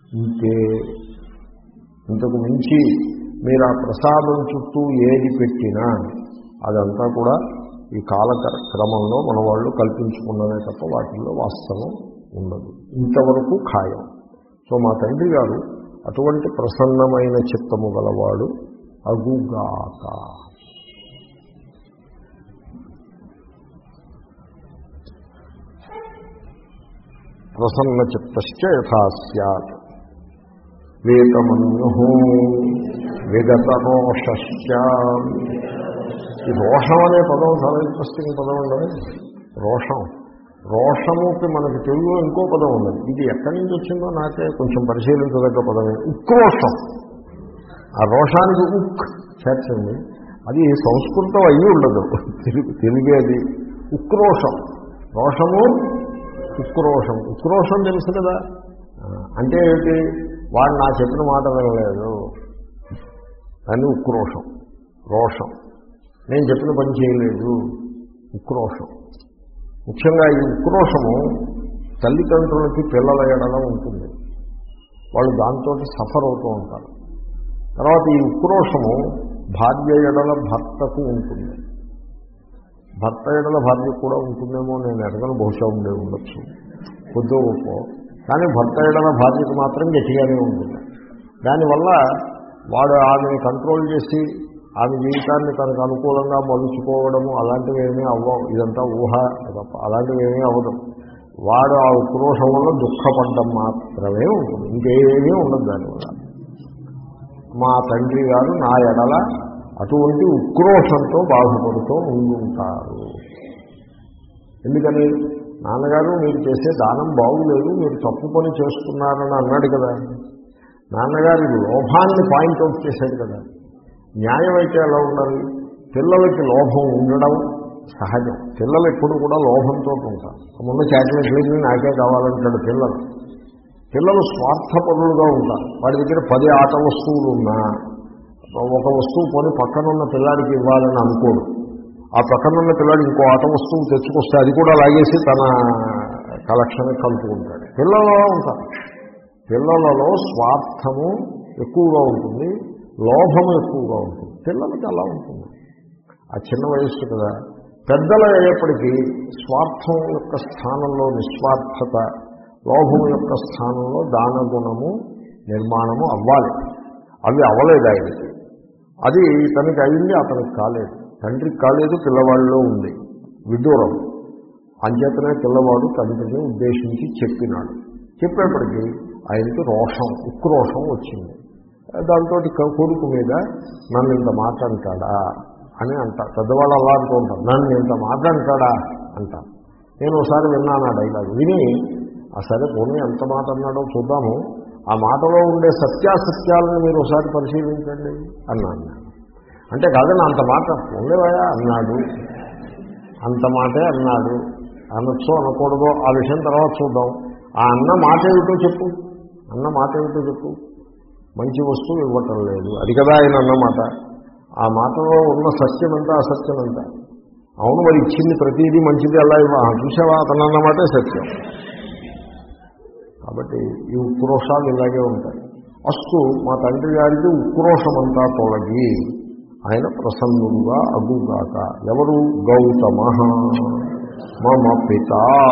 ఇంతే. ఇంతకు మించి మీరు ఆ ప్రసాదం చుట్టూ ఏది పెట్టినా అదంతా కూడా ఈ కాలక్రమంలో మన వాళ్ళు కల్పించుకున్నదే తప్ప వాటిల్లో వాస్తవం ఉండదు. ఇంతవరకు ఖాయం. సో మా తండ్రి గారు అటువంటి ప్రసన్నమైన చిత్తము గలవాడు అగుగాక. ప్రసన్న చిత్తశ్చ యథా స్యాత్ వేతమన్యు విగత రోషశ్చ. ఈ రోషం అనే పదం చాలా ఇంట్రెస్టింగ్ పదం ఉండదు. రోషం రోషముకి మనకి తెలుగులో ఇంకో పదం ఉన్నది. ఇది ఎక్కడి నుంచి వచ్చిందో నాకే కొంచెం పరిశీలించదగ్గ పదమే. ఉక్రోషం. ఆ రోషానికి ఉక్ చేర్చండి. అది సంస్కృతం అయ్యి ఉండదు, తెలుగు తెలుగేది. ఉక్రోషం. రోషము ఉక్రోషం. ఉక్రోషం తెలుసు కదా. అంటే ఏమిటి? వాడు నా చెప్పిన మాట వినలేదు అని ఉక్రోషం. రోషం. నేను చెప్పిన పని చేయలేదు, ఉక్రోషం. ముఖ్యంగా ఈ ఉక్రోషము తల్లిదండ్రులకి పిల్లల ఎడల ఉంటుంది. వాళ్ళు దాంతో సఫర్ అవుతూ ఉంటారు. తర్వాత ఈ ఉక్రోషము భార్య ఎడల భర్తకు ఉంటుంది. భర్త ఎడల భార్యకు కూడా ఉంటుందేమో, నేను ఎడగను, బహుశా ఉండే ఉండొచ్చు కొద్దో గొప్ప. కానీ భర్త ఎడల భార్యకు మాత్రం గట్టిగానే ఉంటుంది. దానివల్ల వాడు ఆమెని కంట్రోల్ చేసి ఆమె జీవితాన్ని తనకు అనుకూలంగా మలుచుకోవడము అలాంటివి ఏమీ అవ్వవు. ఇదంతా ఊహ తప్ప అలాంటివి ఏమీ అవ్వదు. వాడు ఆ ఉక్రోషం వల్ల దుఃఖపడ్డం మాత్రమే ఉంటుంది, ఇంకేమీ ఉండదు దానివల్ల. మా తండ్రి గారు నా ఎడల అటువంటి ఉక్రోషంతో బాధపడుతూ ఉండుంటారు. ఎందుకని? నాన్నగారు మీరు చేసే దానం బాగులేదు, మీరు తప్పు పని చేస్తున్నారని అన్నాడు కదా. నాన్నగారి లోభాన్ని పాయింట్అవుట్ చేశాడు కదా. న్యాయం అయితే ఎలా ఉండాలి? పిల్లలకి లోభం ఉండడం సహజం. పిల్లలు ఎప్పుడు కూడా లోభంతో ఉంటారు. ముందు చాక్లెట్లకి నాకే కావాలంటాడు పిల్లలు. పిల్లలు స్వార్థపరులుగా ఉంటారు. వాడి దగ్గర పది ఆట వస్తువులు ఉన్నా ఒక వస్తువు కొని పక్కనున్న పిల్లాడికి ఇవ్వాలని అనుకోడు. ఆ పక్కనున్న పిల్లాడు ఇంకో ఆట వస్తువు తెచ్చుకొస్తే అది కూడా లాగేసి తన కలెక్షన్కి కలుపుకుంటాడు. పిల్లలలో ఉంటారు. పిల్లలలో స్వార్థము ఎక్కువగా ఉంటుంది, లోభము ఎక్కువగా ఉంటుంది. పిల్లలకి అలా ఉంటుంది. ఆ చిన్న వయస్సు కదా. పెద్దలు అయ్యేప్పటికీ స్వార్థం యొక్క స్థానంలో నిస్వార్థత, లోభం యొక్క స్థానంలో దానగుణము నిర్మాణము అవ్వాలి. అవి అవ్వలేదు ఆయనకి. అది తనకి అయింది, అతనికి కాలేదు. తండ్రికి కాలేదు, పిల్లవాడిలో ఉంది విదూరం. అంచేతనే పిల్లవాడు తండ్రిని ఉద్దేశించి చెప్పినాడు. చెప్పేప్పటికీ ఆయనకి రోషం, ఉక్రోషం వచ్చింది. దాంతో కొడుకు మీద నన్ను ఇంత మాట అంటాడా అని అంటారు. పెద్దవాళ్ళు అలా అంటూ ఉంటారు, నన్ను ఇంత మాట అంటాడా అంటారు. నేను ఒకసారి విన్నాను ఆ డైలాగ్. విని ఆ సరే పోనీ ఎంత మాట అన్నాడో చూద్దాము, ఆ మాటలో ఉండే సత్యాసత్యాలను మీరు ఒకసారి పరిశీలించండి అన్నాను. అంటే కాదని అంత మాట ఉండేవాయా అన్నాడు. అంత మాటే అన్నాడు. అనొచ్చో అనకూడదో ఆ విషయం తర్వాత చూద్దాం. ఆ అన్న మాట ఏమిటో చెప్పు, అన్న మాట ఏమిటో చెప్పు. మంచి వస్తువు ఇవ్వటం లేదు, అది కదా ఆయన అన్నమాట. ఆ మాటలో ఉన్న సత్యం ఎంత అసత్యం ఎంత? అవును, మరి ఇచ్చింది ప్రతిదీ మంచిది అలా ఇవ్వ, చూసావా అతను అన్నమాటే సత్యం. కాబట్టి ఈ ఉక్రోషాలు ఇలాగే ఉంటాయి. అస్తు మా తండ్రి గారికి ఉక్రోషమంతా తొలగి ఆయన ప్రసన్నుడుగా అగుగాక. ఎవరు? గౌతమ మమ పిత.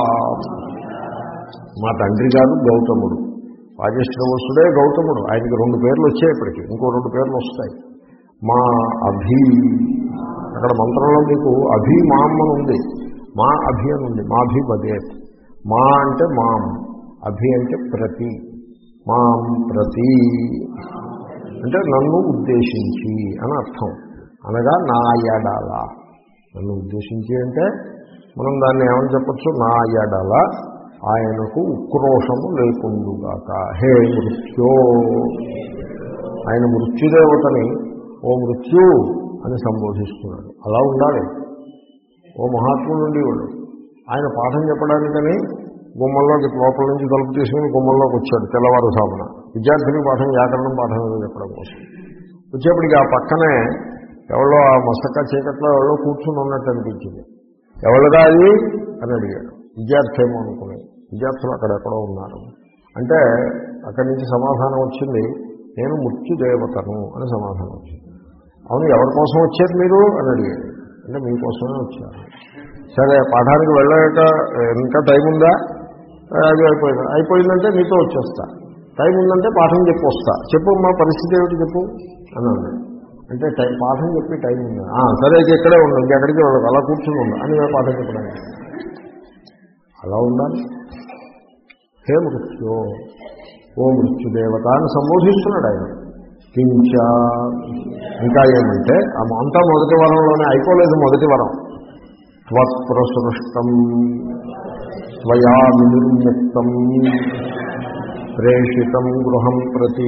మా తండ్రి గారు గౌతముడు. వాజశ్రవసుడే గౌతముడు. ఆయనకి రెండు పేర్లు వచ్చాయి, ఇప్పటికి ఇంకో రెండు పేర్లు వస్తాయి. మా అభి, అక్కడ మంత్రంలో మీకు అభి మామ్ అని ఉంది, మా అభి అని ఉంది. మాభి బదేత్. మా అంటే మాం, అభి అంటే ప్రతి. మాం ప్రతి అంటే నన్ను ఉద్దేశించి అని అర్థం. అనగా నా ఎడల. నన్ను ఉద్దేశించి అంటే మనం దాన్ని ఏమని చెప్పచ్చు? నా ఎడల ఆయనకు ఉక్రోషము లేకుండుగాక. హే మృత్యో. ఆయన మృత్యుదేవతని ఓ మృత్యు అని సంబోధిస్తున్నాడు. అలా ఉండాలి. ఓ మహాత్ముడు ఉండేవాడు. ఆయన పాఠం చెప్పడానికని గుమ్మల్లోకి లోపల నుంచి తలుపు తీసుకుని గుమ్మల్లోకి వచ్చాడు తెల్లవారు సాపున. విద్యార్థిని పాఠం, వ్యాకరణం పాఠం ఏదో చెప్పడం కోసం వచ్చేప్పటికి ఆ పక్కనే ఎవరో ఆ మసక చీకట్లో ఎవరో కూర్చుని ఉన్నట్టు అనిపించింది. ఎవరుగా అది అని అడిగాడు. విద్యార్థి ఏమో అనుకుని. విద్యార్థులు అక్కడ ఎక్కడో ఉన్నారు. అంటే అక్కడి నుంచి సమాధానం వచ్చింది, నేను మృత్యుదేవతను అని సమాధానం వచ్చింది. అవును, ఎవరి కోసం వచ్చారు మీరు అని అడిగాడు. అంటే మీకోసమే వచ్చారు. సరే, పాఠానికి వెళ్ళాక ఇంకా టైం ఉందా? అది అయిపోయింది. అయిపోయిందంటే నీతో వచ్చేస్తా. టైం ఉందంటే పాఠం చెప్పి వస్తా. చెప్పు మా పరిస్థితి ఏమిటి చెప్పు అని అన్నాడు. అంటే టైం పాఠం చెప్పి టైం ఉందా? సరే, అయితే ఇక్కడే ఉండదు, ఇంకెక్కడికి వెళ్ళదు, అలా కూర్చుని ఉండు అని పాఠం చెప్పడానికి. అలా ఉండాలి. హే మృత్యు, ఓ మృత్యుదేవత అని సంబోధిస్తున్నాడు ఆయన. కించ, ఇంకా ఏమంటే అంతా మొదటి వరంలోనే అయిపోలేదు. మొదటి వరం త్వత్ప్రసృష్టం త్వయా వినిర్ముక్తం ప్రేషితం గృహం ప్రతి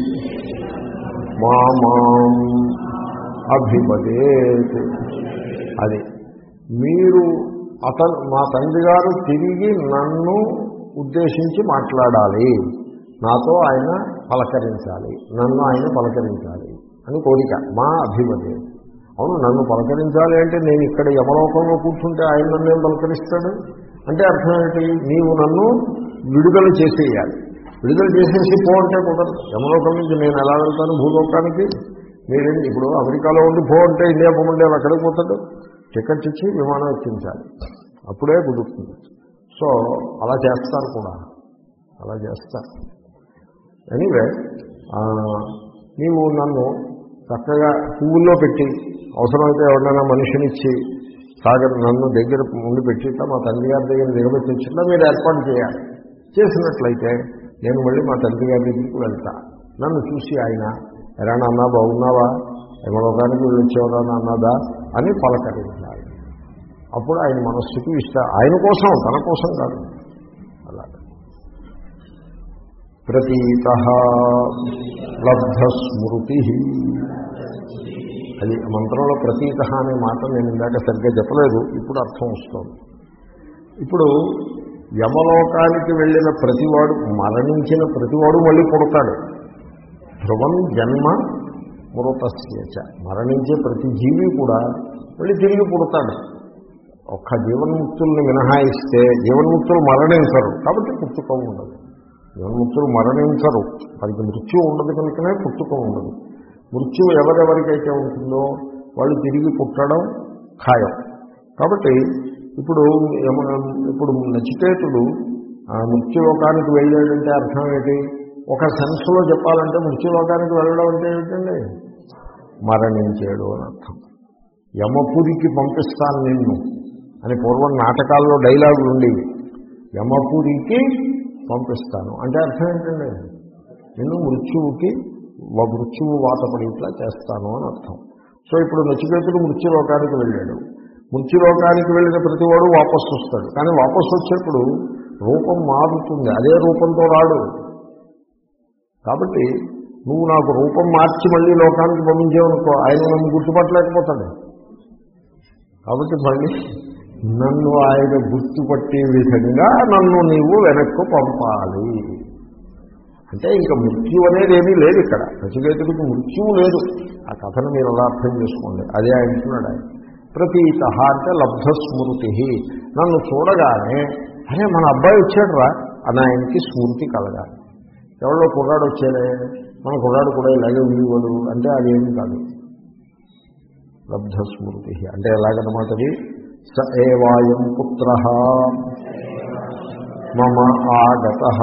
మాం అభిపదేత్. అది మీరు అతను మా తండ్రి గారు తిరిగి నన్ను ఉద్దేశించి మాట్లాడాలి, నాతో ఆయన పలకరించాలి, నన్ను ఆయన పలకరించాలి అని కోరిక. మా అభిపదే. అవును, నన్ను పలకరించాలి అంటే నేను ఇక్కడ యమలోకంలో కూర్చుంటే ఆయన నన్ను ఏం పలకరిస్తాడు అంటే అర్థం ఏంటి? నీవు నన్ను విడుదల చేసేయాలి. విడుదల చేసేసి పో అంటే కుదరదు. యమలోకం నుంచి నేను ఎలా వెళ్తాను భూలోకానికి? మీరేం ఇప్పుడు అమెరికాలో ఉండి పో అంటే ఇండియా పోమంటే అక్కడికి పోతాడు. టికెట్ ఇచ్చి విమానం ఎక్కించాలి, అప్పుడే కుదురుతుంది. సో అలా చేస్తారు కూడా, అలా చేస్తారు. ఎనీవే, నీవు నన్ను చక్కగా పువ్వుల్లో పెట్టి, అవసరమైతే ఎవరినైనా మనిషినిచ్చి సాగర్ నన్ను దగ్గర ముందు పెట్టిట్లా మా తండ్రి గారి దగ్గర దిగబెట్టించిట్లా మీరు ఏర్పాటు చేయాలి. చేసినట్లయితే నేను మళ్ళీ మా తండ్రి గారి దగ్గరికి వెళ్తా. నన్ను చూసి ఆయన ఎరా నాన్న బాగున్నావా, యమలోకానికి వీళ్ళు వచ్చేవరా అన్నదా అని పలకరించాలి. అప్పుడు ఆయన మనస్సుకి ఇష్ట, ఆయన కోసం, తన కోసం కాదు. అలాగే ప్రతీత లబ్ధస్మృతి. అది మంత్రంలో ప్రతీత అనే మాట నేను ఇందాక సరిగ్గా చెప్పలేదు, ఇప్పుడు అర్థం వస్తుంది. ఇప్పుడు యమలోకానికి వెళ్ళిన ప్రతివాడు, మరణించిన ప్రతివాడు మళ్ళీ పుడతాడు. ధ్రువం జన్మ మృతస్యచ. మరణించే ప్రతి జీవి కూడా మళ్ళీ తిరిగి పుడతాడు. ఒక్క జీవన్ముక్తుల్ని మినహాయిస్తే జీవన్ముక్తులు మరణించరు, కాబట్టి పుట్టుక ఉండదు. జీవన్ముక్తులు మరణించరు, వారికి మృత్యు ఉండదు కనుకనే పుట్టుక ఉండదు. మృత్యు ఎవరెవరికైతే ఉంటుందో వాళ్ళు తిరిగి పుట్టడం ఖాయం. కాబట్టి ఇప్పుడు ఇప్పుడు నచికేతుడు మృత్యులోకానికి వెళ్ళాడంటే అర్థం ఏంటి? ఒక సెన్స్లో చెప్పాలంటే మృత్యులోకానికి వెళ్ళడం అంటే ఏమిటండి? మరణించాడు అని అర్థం. యమపురికి పంపిస్తాను నిన్ను అని పూర్వం నాటకాల్లో డైలాగులు ఉండేవి. యమపురికి పంపిస్తాను అంటే అర్థం ఏంటండి? నిన్ను మృత్యువుకి మృత్యువు వాతపడిట్లా చేస్తాను అని అర్థం. సో ఇప్పుడు నచికేతుడు మృత్యులోకానికి వెళ్ళాడు. మృత్యులోకానికి వెళ్ళిన ప్రతివాడు వాపసు వస్తాడు. కానీ వాపసు వచ్చేప్పుడు రూపం మారుతుంది, అదే రూపంతో రాడు. కాబట్టి నువ్వు నాకు రూపం మార్చి మళ్ళీ లోకానికి పంపించేవనుకో, ఆయన నన్ను గుర్తుపట్టలేకపోతాడు. కాబట్టి మళ్ళీ నన్ను ఆయన గుర్తుపట్టే విధంగా నన్ను నీవు వెనక్కు పంపాలి. అంటే ఇంకా మృత్యు అనేది ఏమీ లేదు ఇక్కడ. నచికేతుడికి మృత్యువు లేదు. ఆ కథను మీరు అలా అర్థం చేసుకోండి. అదే ఆయన అంటున్నాడు. ఆయన ప్రతీత అంటే లబ్ధస్మృతి. నన్ను చూడగానే అరే మన అబ్బాయి వచ్చాడు రా అని ఆయనకి స్మృతి కలగాలి. ఎవరో కుర్రాడు వచ్చాడే, మన కుర్రాడు కూడా ఇలాగే ఉండేవాడు అంటే అదేమీ కాదు. లబ్ధస్మృతి అంటే ఎలాగనమాట? అది స ఏవాయం పుత్ర మమ ఆగతః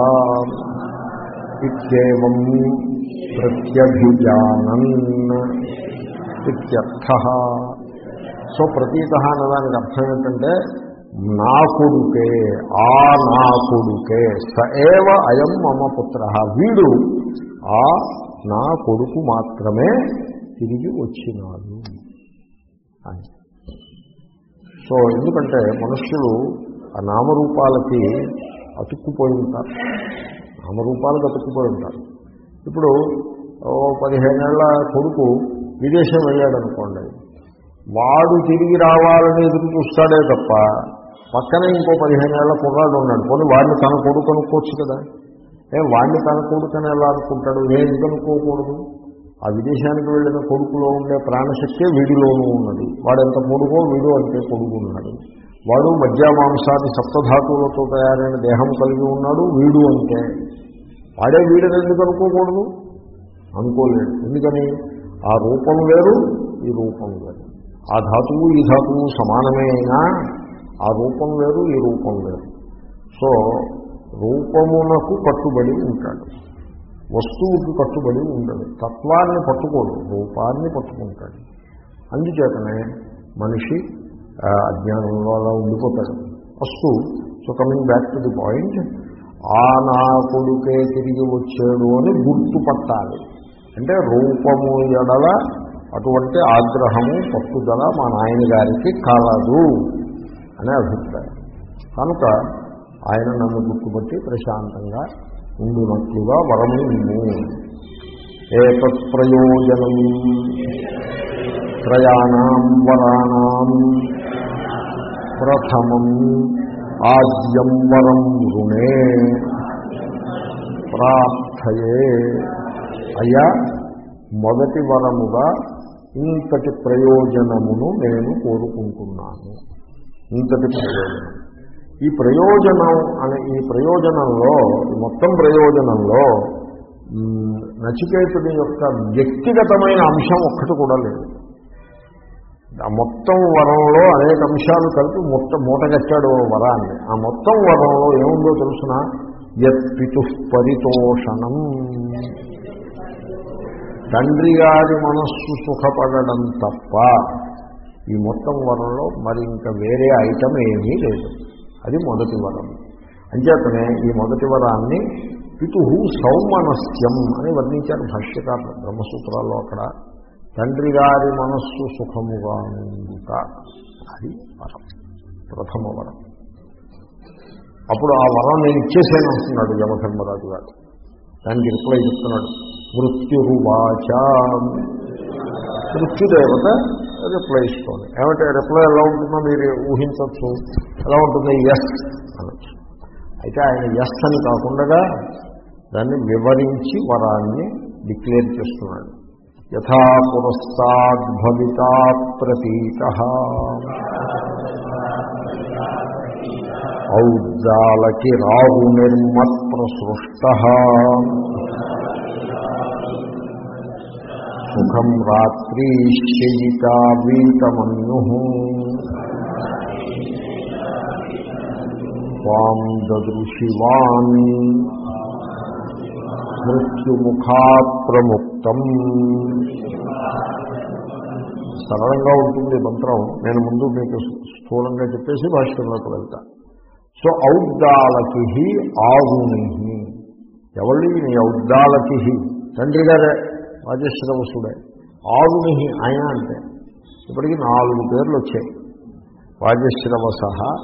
ఇత్యేవం ప్రత్యభిజానన్ ఇత్యర్థః. సో ప్రతీత అన్నదానికి అర్థం ఏంటంటే నా కొడుకే, ఆ నా కొడుకే, స ఏవ అయం మమ పుత్ర, వీడు ఆ నా కొడుకు మాత్రమే తిరిగి వచ్చినాడు అని. సో ఎందుకంటే మనుష్యులు ఆ నామరూపాలకి అతుక్కుపోయి ఉంటారు, నామరూపాలకు అతుక్కుపోయి ఉంటారు. ఇప్పుడు ఓ పదిహేనేళ్ల కొడుకు విదేశం వెళ్ళాడనుకోండి, వాడు తిరిగి రావాలని ఎదురు చూస్తాడే తప్ప పక్కనే ఇంకో పదిహేనేళ్ల కుర్రాడు ఉన్నాడు, పోనీ వాడిని తన కొడుకు అనుకోవచ్చు కదా. ఏం వాడిని తన కొడుకుని ఎలా అనుకుంటాడు? నేను ఎందుకు అనుకోకూడదు? ఆ విదేశానికి వెళ్ళిన కొడుకులో ఉండే ప్రాణశక్తే వీడిలోనూ ఉన్నది. వాడు ఎంత పొడుగో వీడు అంతే పొడుగు ఉన్నాడు. వాడు మధ్య మాంసాది సప్తధాతువులతో తయారైన దేహం కలిగి ఉన్నాడు, వీడు అంతే. వాడే వీడని ఎందుకు అనుకోకూడదు? అనుకోలేడు. ఎందుకని? ఆ రూపం వేరు, ఈ రూపం వేరు. ఆ ధాతువు ఈ ధాతువు సమానమే అయినా ఆ రూపం వేరు, ఈ రూపం వేరు. సో రూపమునకు కట్టుబడి ఉంటాడు, వస్తువుకి కట్టుబడి ఉండడు. తత్వాన్ని పట్టుకోడు, రూపాన్ని పట్టుకుంటాడు. అందుచేతనే మనిషి అజ్ఞానంలో అలా ఉండిపోతాడు. First so coming back to the point, ఆ నా కొడుకే తిరిగి వచ్చాడు అని గుర్తుపట్టాలి. అంటే రూపము ఎడల అటువంటి ఆగ్రహము పట్టుదల మా నాయన గారికి కలదు అనే అభిప్రాయం. కనుక ఆయన నన్ను గుర్తుపట్టి ప్రశాంతంగా ఉండునట్లుగా వరము ఇమ్ము. ఏతత్ ప్రయోజనం త్రయాణం వరాణం ప్రథమం ఆద్యం వరం రుణే ప్రార్థయే. అయ్యా, మొదటి వరముగా ఇంతటి ప్రయోజనమును నేను కోరుకుంటున్నాను. ఇంతటి ప్రయోజనం, ఈ ప్రయోజనం అనే ఈ ప్రయోజనంలో, మొత్తం ప్రయోజనంలో నచికేతుడి యొక్క వ్యక్తిగతమైన అంశం ఒక్కటి కూడా లేదు. ఆ మొత్తం వరంలో అనేక అంశాలు కలిపి మొత్తం మూటగట్టాడు వరాన్ని. ఆ మొత్తం వరంలో ఏముందో తెలుసిన, యత్ పితు పరితోషణం, తండ్రి గారి మనస్సు సుఖపడడం తప్ప ఈ మొత్తం వరంలో మరి ఇంకా వేరే ఐటమ్ ఏమీ లేదు. అది మొదటి వరం. అంచేతనే ఈ మొదటి వరాన్ని పితు సౌమనస్యం అని వర్ణించారు భాష్యకారులు బ్రహ్మసూత్రాల్లో. అక్కడ తండ్రి గారి మనస్సు సుఖముగా ఉండుట, అది వరం, ప్రథమ వరం. అప్పుడు ఆ వరం నేను ఇచ్చేసాను అంటున్నాడు యమధర్మరాజు గారు. దానికి రిప్లై చెప్తున్నాడు, మృత్యురువాచ. మృత్యుదేవత రిప్లై ఇస్తోంది. ఏమంటే రిప్లై ఎలా ఉంటుందో మీరు ఊహించవచ్చు. ఎలా ఉంటుంది? ఎస్ అనొచ్చు. అయితే ఆయన ఎస్ అని కాకుండా దాన్ని వివరించి వరాన్ని డిక్లేర్ చేస్తున్నాడు. యథా పురస్తాద్భవితా ప్రతీతః ఔజ్జాలకి రాహు నిర్మత్ ప్రసృష్టః సుఖం రాత్రీశ్చయితా వీతమన్యుః త్వాం దదృశివాన్ మృత్యుముఖాత్ ప్రముక్తం. సరళంగా ఉంటుంది మంత్రం. నేను ముందు మీకు స్థూలంగా చెప్పేసి భాష్యంలోకి వెళ్తా. సో ఔద్దాలకి ఆవుని, ఎవరి ఔద్దాలకి తండ్రి గారే వాజశ్రవసుడే. ఆవుని ఆయన అంటే ఇప్పటికీ నాలుగు పేర్లు వచ్చాయి. వాజశ్రవస,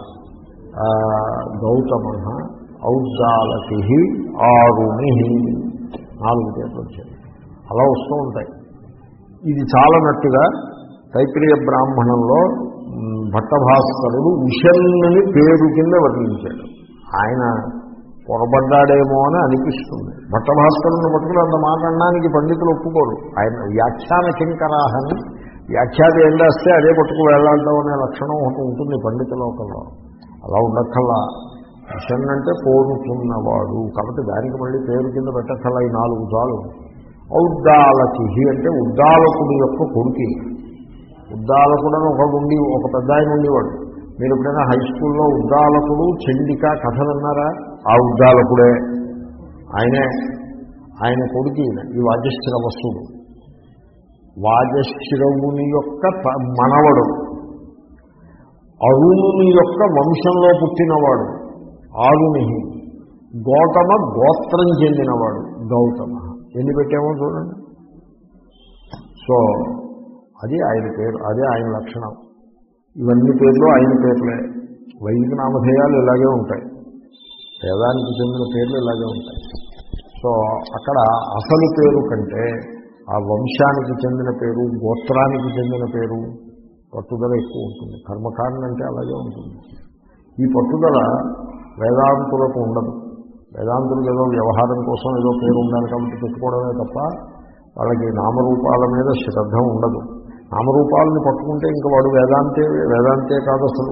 గౌతమ, ఔద్దాలకి, ఆరుని, నాలుగు పేర్లు వచ్చాయి. అలా వస్తూ ఉంటాయి. ఇది చాలనట్టుగా తైత్రీయ బ్రాహ్మణంలో భట్టభాస్కరుడు ఉషన్నుని పేరు కింద వర్ణించాడు. ఆయన పొరబడ్డాడేమో అని అనిపిస్తుంది. భట్టభాస్కరుని పట్టుకుని అంత మాట్లాడడానికి పండితులు ఒప్పుకోరు. ఆయన వ్యాఖ్యాన కింకరాహని, వ్యాఖ్యాత ఏం రాస్తే అదే పట్టుకు వెళ్ళాడటం అనే లక్షణం ఒకటి ఉంటుంది పండిత లోకంలో. అలా ఉండక్కల్లా. ఉషన్ అంటే పోరుతున్నవాడు, కాబట్టి దానికి మళ్ళీ పేరు కింద పెట్టక్కల్లా. ఈ నాలుగు చాలు. ఔద్దాలకి అంటే ఉద్దాలకుడి యొక్క కొడుకి. ఉద్దాలకుడు అని ఒకడు ఉండి, ఒక పెద్ద ఆయన ఉండేవాడు. మీరు ఎప్పుడైనా హై స్కూల్లో ఉద్దాలకుడు చండిక కథ విన్నారా? ఆ ఉద్దాలకుడే ఆయనే. ఆయన కొడుకు ఈ వాజశ్రవసుడు. వాజశ్రవుని యొక్క మనవడు, అరుణుని యొక్క వంశంలో పుట్టినవాడు ఆరుని. గౌతమ గోత్రం చెందినవాడు గౌతమ. ఎన్ని పెట్టామో చూడండి. సో అది ఆయన పేరు, అదే ఆయన లక్షణం. ఇవన్నీ పేర్లు ఆయన పేర్లే. వైదిక నామధేయాలు ఇలాగే ఉంటాయి, వేదానికి చెందిన పేర్లు ఇలాగే ఉంటాయి. సో అక్కడ అసలు పేరు కంటే ఆ వంశానికి చెందిన పేరు, గోత్రానికి చెందిన పేరు పట్టుదల ఎక్కువ ఉంటుంది. కర్మకాండ అంటే అలాగే ఉంటుంది. ఈ పట్టుదల వేదాంతులకు ఉండదు. వేదాంతులకు ఏదో వ్యవహారం కోసం ఏదో పేరు ఉండాలి కాబట్టి పెట్టుకోవడమే తప్ప వాళ్ళకి నామరూపాల మీద శ్రద్ధ ఉండదు. నామరూపాలని పట్టుకుంటే ఇంకా వాడు వేదాంతే వేదాంతే కాదు. అసలు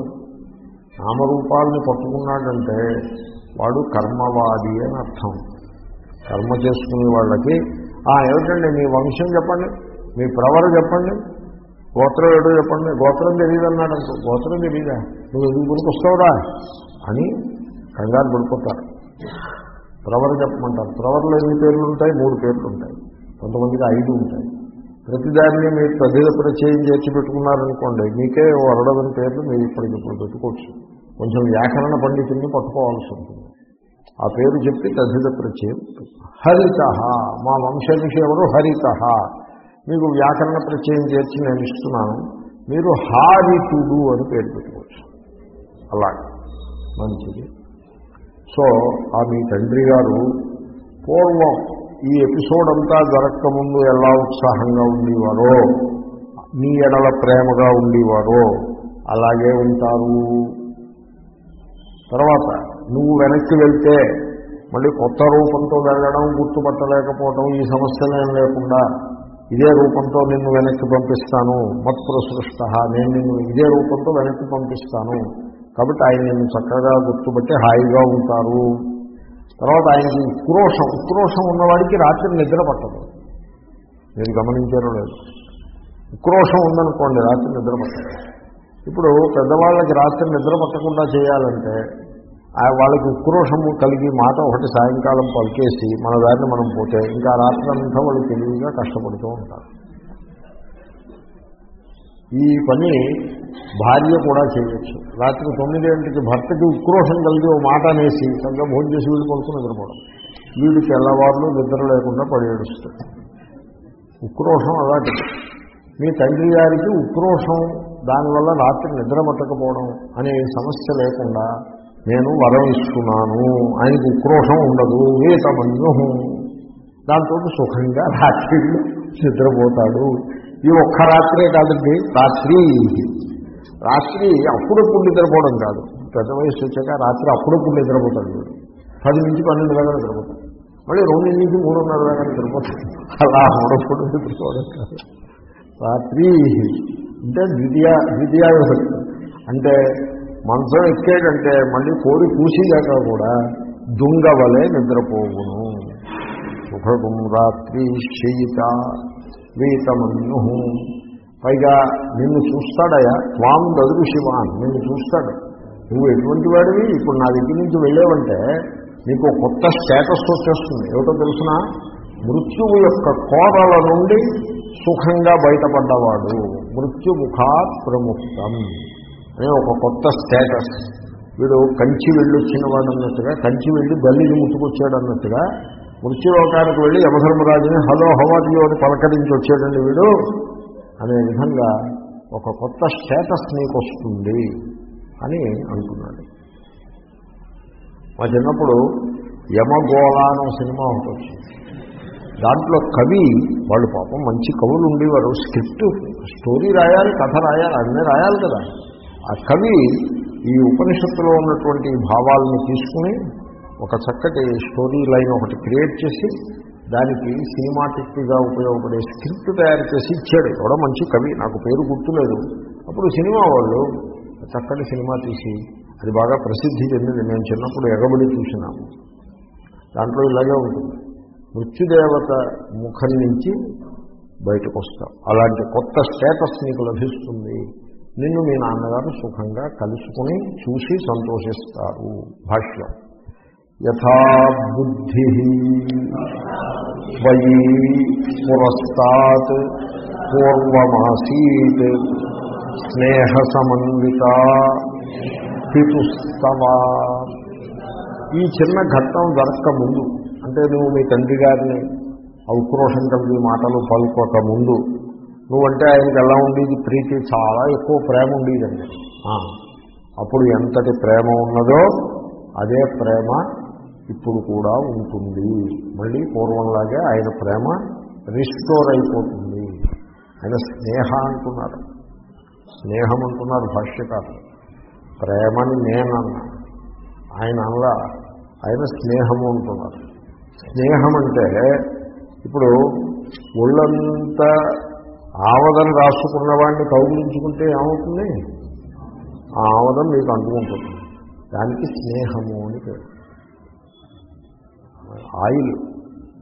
నామరూపాలని పట్టుకున్నాడంటే వాడు కర్మవాది అని అర్థం. కర్మ చేసుకునే వాళ్ళకి ఏమిటండి మీ వంశం చెప్పండి, మీ ప్రవర చెప్పండి, గోత్రం ఏడో చెప్పండి, గోత్రం తెలియదు అన్నాడు అనుకో, గోత్రం తెలియదా నువ్వు ఎందుకు గురికి వస్తావురా అని కంగారు పడిపోతారు. ప్రవర చెప్పమంటారు. ప్రవర్లో ఎన్ని పేర్లు ఉంటాయి? మూడు పేర్లు ఉంటాయి, కొంతమందికి ఐదు ఉంటాయి. ప్రతిదాన్ని మీరు తదిద ప్రచయం చేర్చి పెట్టుకున్నారనుకోండి, మీకే వరడదని పేర్లు మీరు ఇప్పటికిప్పుడు పెట్టుకోవచ్చు. కొంచెం వ్యాకరణ పండితుల్ని పట్టుకోవాల్సి ఉంటుంది. ఆ పేరు చెప్పి తదిద ప్రచయం. హరిత, మా వంశఋషి ఎవరు? హరిత. మీకు వ్యాకరణ ప్రచయం చేర్చి నేను ఇస్తున్నాను, మీరు హారితుడు అని పేరు పెట్టుకోవచ్చు. అలాగే మంచిది. సో ఆ మీ తండ్రి గారు పూర్వం ఈ ఎపిసోడ్ అంతా జరగకముందు ఎలా ఉత్సాహంగా ఉండేవారో, నీ ఎడల ప్రేమగా ఉండేవారో అలాగే ఉంటారు. తర్వాత నువ్వు వెనక్కి వెళ్తే మళ్ళీ కొత్త రూపంతో వెళ్ళడం, గుర్తుపట్టలేకపోవడం, ఈ సమస్యలేం లేకుండా ఇదే రూపంతో నిన్ను వెనక్కి పంపిస్తాను. మత్ప్రసృష్ట, నేను నిన్ను ఇదే రూపంతో వెనక్కి పంపిస్తాను. కాబట్టి ఆయన నిన్ను చక్కగా గుర్తుపట్టి హాయిగా ఉంటారు. తర్వాత ఆయనకి ఉక్రోషం ఉక్రోషం ఉన్నవాడికి రాత్రి నిద్ర పట్టదు. మీరు గమనించారో లేదు? ఉక్రోషం ఉందనుకోండి రాత్రి నిద్ర పట్టదు. ఇప్పుడు పెద్దవాళ్ళకి రాత్రి నిద్ర పట్టకుండా చేయాలంటే వాళ్ళకి ఉక్రోషము కలిగి మాట ఒకటి సాయంకాలం పలికేసి మన దారిని మనం పోతే ఇంకా రాత్రి అంతా వాళ్ళు తెలివిగా కష్టపడుతూ ఉంటారు. ఈ పని భార్య కూడా చేయొచ్చు. రాత్రి తొమ్మిది గంటలకి భర్తకి ఉక్రోషం కలిగి ఓ మాట అనేసి చక్కగా భోజనం చేసి వీళ్ళు పడుకుని నిద్రపోవడం. వీడు తెల్లవారులు నిద్ర లేకుండా పడేడుస్తాడు. ఉక్రోషం అలాంటిది. మీ తండ్రి గారికి ఉక్రోషం, దానివల్ల రాత్రి నిద్ర పట్టకపోవడం అనే సమస్య లేకుండా నేను వరం ఇస్తున్నాను. ఆయనకు ఉక్రోషం ఉండదు. వేతమన్యు, దాంతో సుఖంగా రాత్రి నిద్రపోతాడు. ఈ ఒక్క రాత్రే కాదండి, రాత్రి రాత్రి అప్పుడప్పుడు నిద్రపోవడం కాదు. పెద్ద వయసు వచ్చాక రాత్రి అప్పుడప్పుడు నిద్రపోతాడు. వీడు పది నుంచి పన్నెండు దాకా నిద్రపోతాడు, మళ్ళీ రెండు నుంచి మూడున్నర దాకా నిద్రపోతాడు. అలా అప్పుడప్పుడు నిద్రపోవడం కాదు. రాత్రి అంటే ద్వితీయ ద్వితీయ అంటే మంచం ఎక్కేటంటే మళ్ళీ కోరి కూసేదాకా కూడా దుంగవలే నిద్రపోవును. సుఖం రాత్రి శయిత వీతమన్యు. పైగా నిన్ను చూస్తాడయా, త్వాం దదృశివాన్, నిన్ను చూస్తాడు. నువ్వు ఎటువంటి వాడివి, ఇప్పుడు నా దగ్గర నుంచి వెళ్ళేవంటే నీకు కొత్త స్టేటస్ వచ్చేస్తుంది. ఏమిటో తెలుసిన, మృత్యువు యొక్క కోరల నుండి సుఖంగా బయటపడ్డవాడు, మృత్యుముఖాత్ ప్రముక్తం అనే ఒక కొత్త స్టేటస్. వీడు కంచి వెళ్ళొచ్చిన వాడు అన్నట్టుగా, కంచి వెళ్ళి బల్లిని ముట్టుకొచ్చాడు అన్నట్టుగా మృత్యులోకానికి వెళ్ళి యమధర్మరాజుని హలో హవాటిలో అని పలకరించి వచ్చాడండి వీడు అనే విధంగా ఒక కొత్త స్టేటస్ నీకు వస్తుంది అని అంటున్నాడు. మా చిన్నప్పుడు యమగోళ అనే సినిమా ఒకటి వచ్చింది. దాంట్లో కవి వాళ్ళు పాపం మంచి కవులు ఉండేవారు. స్క్రిప్ట్ స్టోరీ రాయాలి, కథ రాయాలి, అన్నీ రాయాలి కదా. ఆ కవి ఈ ఉపనిషత్తులో ఉన్నటువంటి భావాలను తీసుకుని ఒక చక్కటి స్టోరీ లైన్ ఒకటి క్రియేట్ చేసి దానికి సినిమాటిక్గా ఉపయోగపడే స్క్రిప్ట్ తయారు చేసి ఇచ్చాడు. కూడా మంచి కవి, నాకు పేరు గుర్తులేదు. అప్పుడు సినిమా వాళ్ళు చక్కటి సినిమా తీసి అది బాగా ప్రసిద్ధి చెందింది. నేను చిన్నప్పుడు ఎగబడి చూసినాము. దాంట్లో ఇలాగే ఉంటుంది, మృత్యుదేవత ముఖం నుంచి బయటకు వస్తాం, అలాంటి కొత్త స్టేటస్ నీకు లభిస్తుంది, నిన్ను మీ నాన్నగారు సుఖంగా కలుసుకుని చూసి సంతోషిస్తారు. భాష్యం యథా బుద్ధి త్వయి పురస్తాత్ పూర్వమాసీత్ స్నేహ సమన్విత పితుస్తవా. ఈ చిన్న ఘట్టం జరగక ముందు, అంటే నువ్వు మీ తండ్రి గారిని ఉక్రోషం కలిగి మాటలు పలుకోక ముందు నువ్వంటే ఆయనకి ఎలా ఉండేది? ప్రీతి, చాలా ఎక్కువ ప్రేమ ఉండేదండి. అప్పుడు ఎంతటి ప్రేమ ఉన్నదో అదే ప్రేమ ఇప్పుడు కూడా ఉంటుంది. మళ్ళీ పూర్వంలాగే ఆయన ప్రేమ రిస్టోర్ అయిపోతుంది. ఆయన స్నేహ అంటున్నారు, స్నేహం అంటున్నారు భాష్యకారులు. ప్రేమని నేనన్నా, ఆయన అలా ఆయన స్నేహము అంటున్నారు. స్నేహం అంటే ఇప్పుడు ఒళ్ళంతా ఆవదం రాసుకున్న వాడిని కౌగిలించుకుంటే ఏమవుతుంది? ఆ ఆవదం మీకు అంటుకుంటుంది. దానికి స్నేహము అని పేరు. ఆయిల్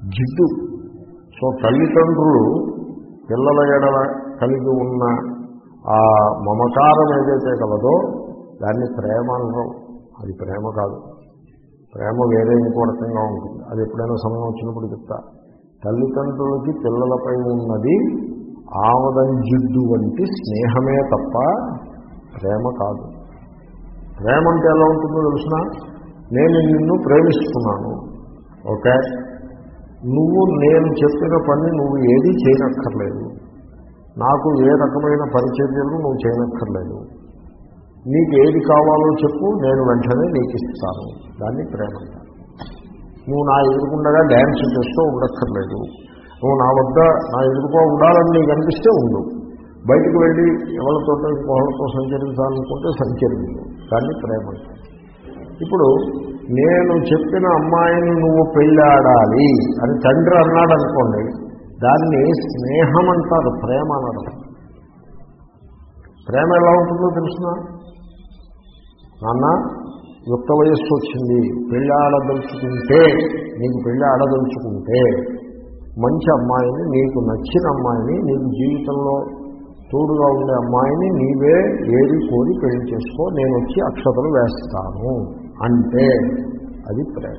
జిడ్డు. సో తల్లిదండ్రులు పిల్లల ఎడల కలిగి ఉన్న ఆ మమకారం ఏదైతే కలదో దాన్ని ప్రేమ అనరు. అది ప్రేమ కాదు. ప్రేమ వేరే ఇంకో రకంగా ఉంటుంది. అది ఎప్పుడైనా సమయం వచ్చినప్పుడు చెప్తా. తల్లిదండ్రులకి పిల్లలపై ఉన్నది ఆమదం జిడ్డు వంటి స్నేహమే తప్ప ప్రేమ కాదు. ప్రేమ అంటే ఎలా ఉంటుందో తెలుసిన, నేను నిన్ను ప్రేమిస్తున్నాను, ఓకే, నువ్వు నేను చెప్పిన పని నువ్వు ఏది చేయనక్కర్లేదు, నాకు ఏ రకమైన పరిచర్యలు నువ్వు చేయనక్కర్లేదు, నీకు ఏది కావాలో చెప్పు, నేను వెంటనే నీకు ఇస్తాను. దాన్ని ప్రేమ అంటారు. నువ్వు నా ఎదురుకుండగా డ్యాన్స్ చేస్తూ ఉండక్కర్లేదు, నువ్వు నా వద్ద నా ఎదురుకో ఉండాలని నీకు అనిపిస్తే ఉండు, బయటకు వెళ్ళి ఎవరితో ఇంకోళ్ళతో సంచరించాలనుకుంటే సంచరించు. దాన్ని ప్రేమ అంటారు. ఇప్పుడు నేను చెప్పిన అమ్మాయిని నువ్వు పెళ్ళాడాలి అని తండ్రి అన్నాడు అనుకోండి, దాన్ని స్నేహం అంటారు, ప్రేమ అన్నారు. ప్రేమ ఎలా ఉంటుందో తెలుసిన, నాన్న యుక్త వయస్సు వచ్చింది, పెళ్ళి ఆడదలుచుకుంటే, నీకు పెళ్ళి ఆడదలుచుకుంటే మంచి అమ్మాయిని, నీకు నచ్చిన అమ్మాయిని, నీకు జీవితంలో తోడుగా ఉండే అమ్మాయిని నీవే ఏది కోరి పెళ్లి చేసుకో, నేను వచ్చి అక్షతలు వేస్తాను అంటే అది ప్రేమ.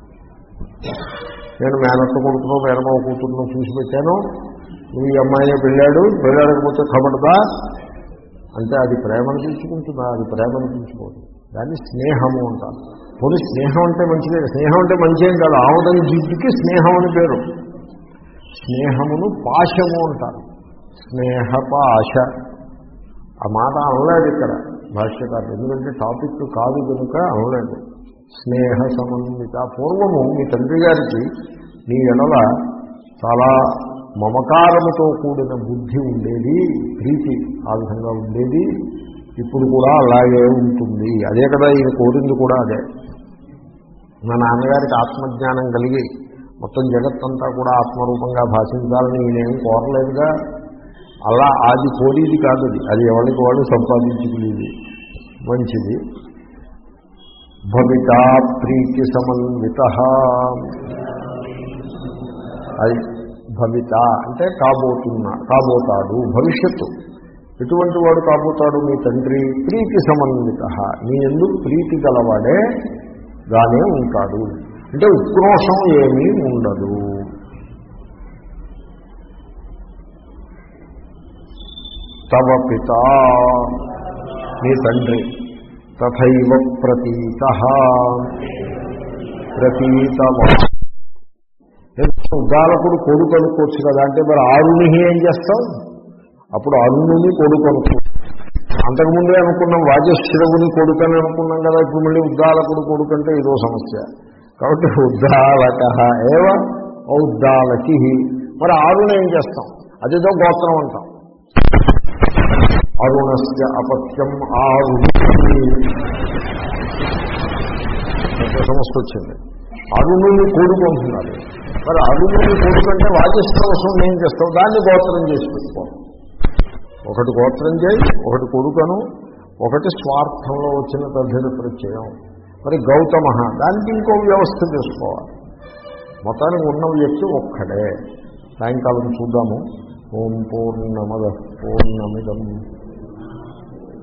నేను మేనత్త కొడుకును మేనమావ కూతురును చూసి పెట్టాను, నువ్వు ఈ అమ్మాయినే పెళ్ళాడు, పెళ్ళాడకపోతే ఖబర్దా అంటే అది ప్రేమను తీసుకుంటుందా? అది ప్రేమను తీసుకోదు. దాన్ని స్నేహము అంటారు. పోనీ స్నేహం అంటే మంచిదే. స్నేహం అంటే మంచిదేం కాదు. ఆమదని జిడ్డుకి స్నేహం అని పేరు. స్నేహమును పాశము అంటారు. స్నేహపాశ ఆ మాట అనలేదు ఇక్కడ భాష్యకారులు, ఎందుకంటే టాపిక్ కాదు కనుక అనలేదు. స్నేహ సమన్విత. పూర్వము మీ తండ్రి గారికి నీ ఎడల చాలా మమకారముతో కూడిన బుద్ధి ఉండేది, ప్రీతి ఆ విధంగా ఉండేది, ఇప్పుడు కూడా అలాగే ఉంటుంది. అదే కదా ఈయన కోరింది కూడా అదే. మా నాన్నగారికి ఆత్మజ్ఞానం కలిగి మొత్తం జగత్తంతా కూడా ఆత్మరూపంగా భాషించాలని ఈయనేం కోరలేదుగా. అలా అది కోరేది కాదు, అది అది ఎవరికి వాళ్ళు సంపాదించుకునేది. మంచిది. భవితా ప్రీతి సమన్విత. అది భవిత అంటే కాబోతున్నా, కాబోతాడు, భవిష్యత్తు. ఎటువంటి వాడు కాబోతాడు? మీ తండ్రి ప్రీతి సమన్విత, నీ ఎందుకు ప్రీతి గలవాడే గానే ఉంటాడు. అంటే ఉక్రోషం ఏమీ ఉండదు. తవ పిత నీ తండ్రి తథైవ ప్రతీత ప్రతీతవా. ఉద్దాలకుడు కొడుకు అనుకోవచ్చు కదా అంటే మరి ఆరుని ఏం చేస్తాం? అప్పుడు అరుణుని కొడుకు అనుకో. అంతకుముందే అనుకున్నాం వాజశ్రవుని కొడుకు అని అనుకున్నాం కదా, ఇప్పుడు మళ్ళీ ఉద్దాలకుడు కొడుకు అంటే ఇదో సమస్య. కాబట్టి ఉద్దాలక ఏవ ఔద్దాలకి. మరి ఆరుని ఏం చేస్తాం? అదేదో గోత్రం అంటాం. అరుణస్య అపత్యం ఆరుణి. సమస్య వచ్చింది. అరుణుని కొడుకు అంటున్నారు. మరి అరుణుని కొడుకు అంటే వాజశ్రవసం ఏం చేస్తావు? దాన్ని గోత్రం చేసి పెట్టుకో. ఒకటి గోత్రం చేయి, ఒకటి కొడుకను, ఒకటి స్వార్థంలో వచ్చిన తద్ధిత ప్రత్యయం. మరి గౌతమ దానికి ఇంకో వ్యవస్థ చేసుకోవాలి. మొత్తానికి ఉన్న వ్యక్తి ఒక్కడే. సాయంకాలం చూద్దాము. ఓం పూర్ణమద పూర్ణమిదం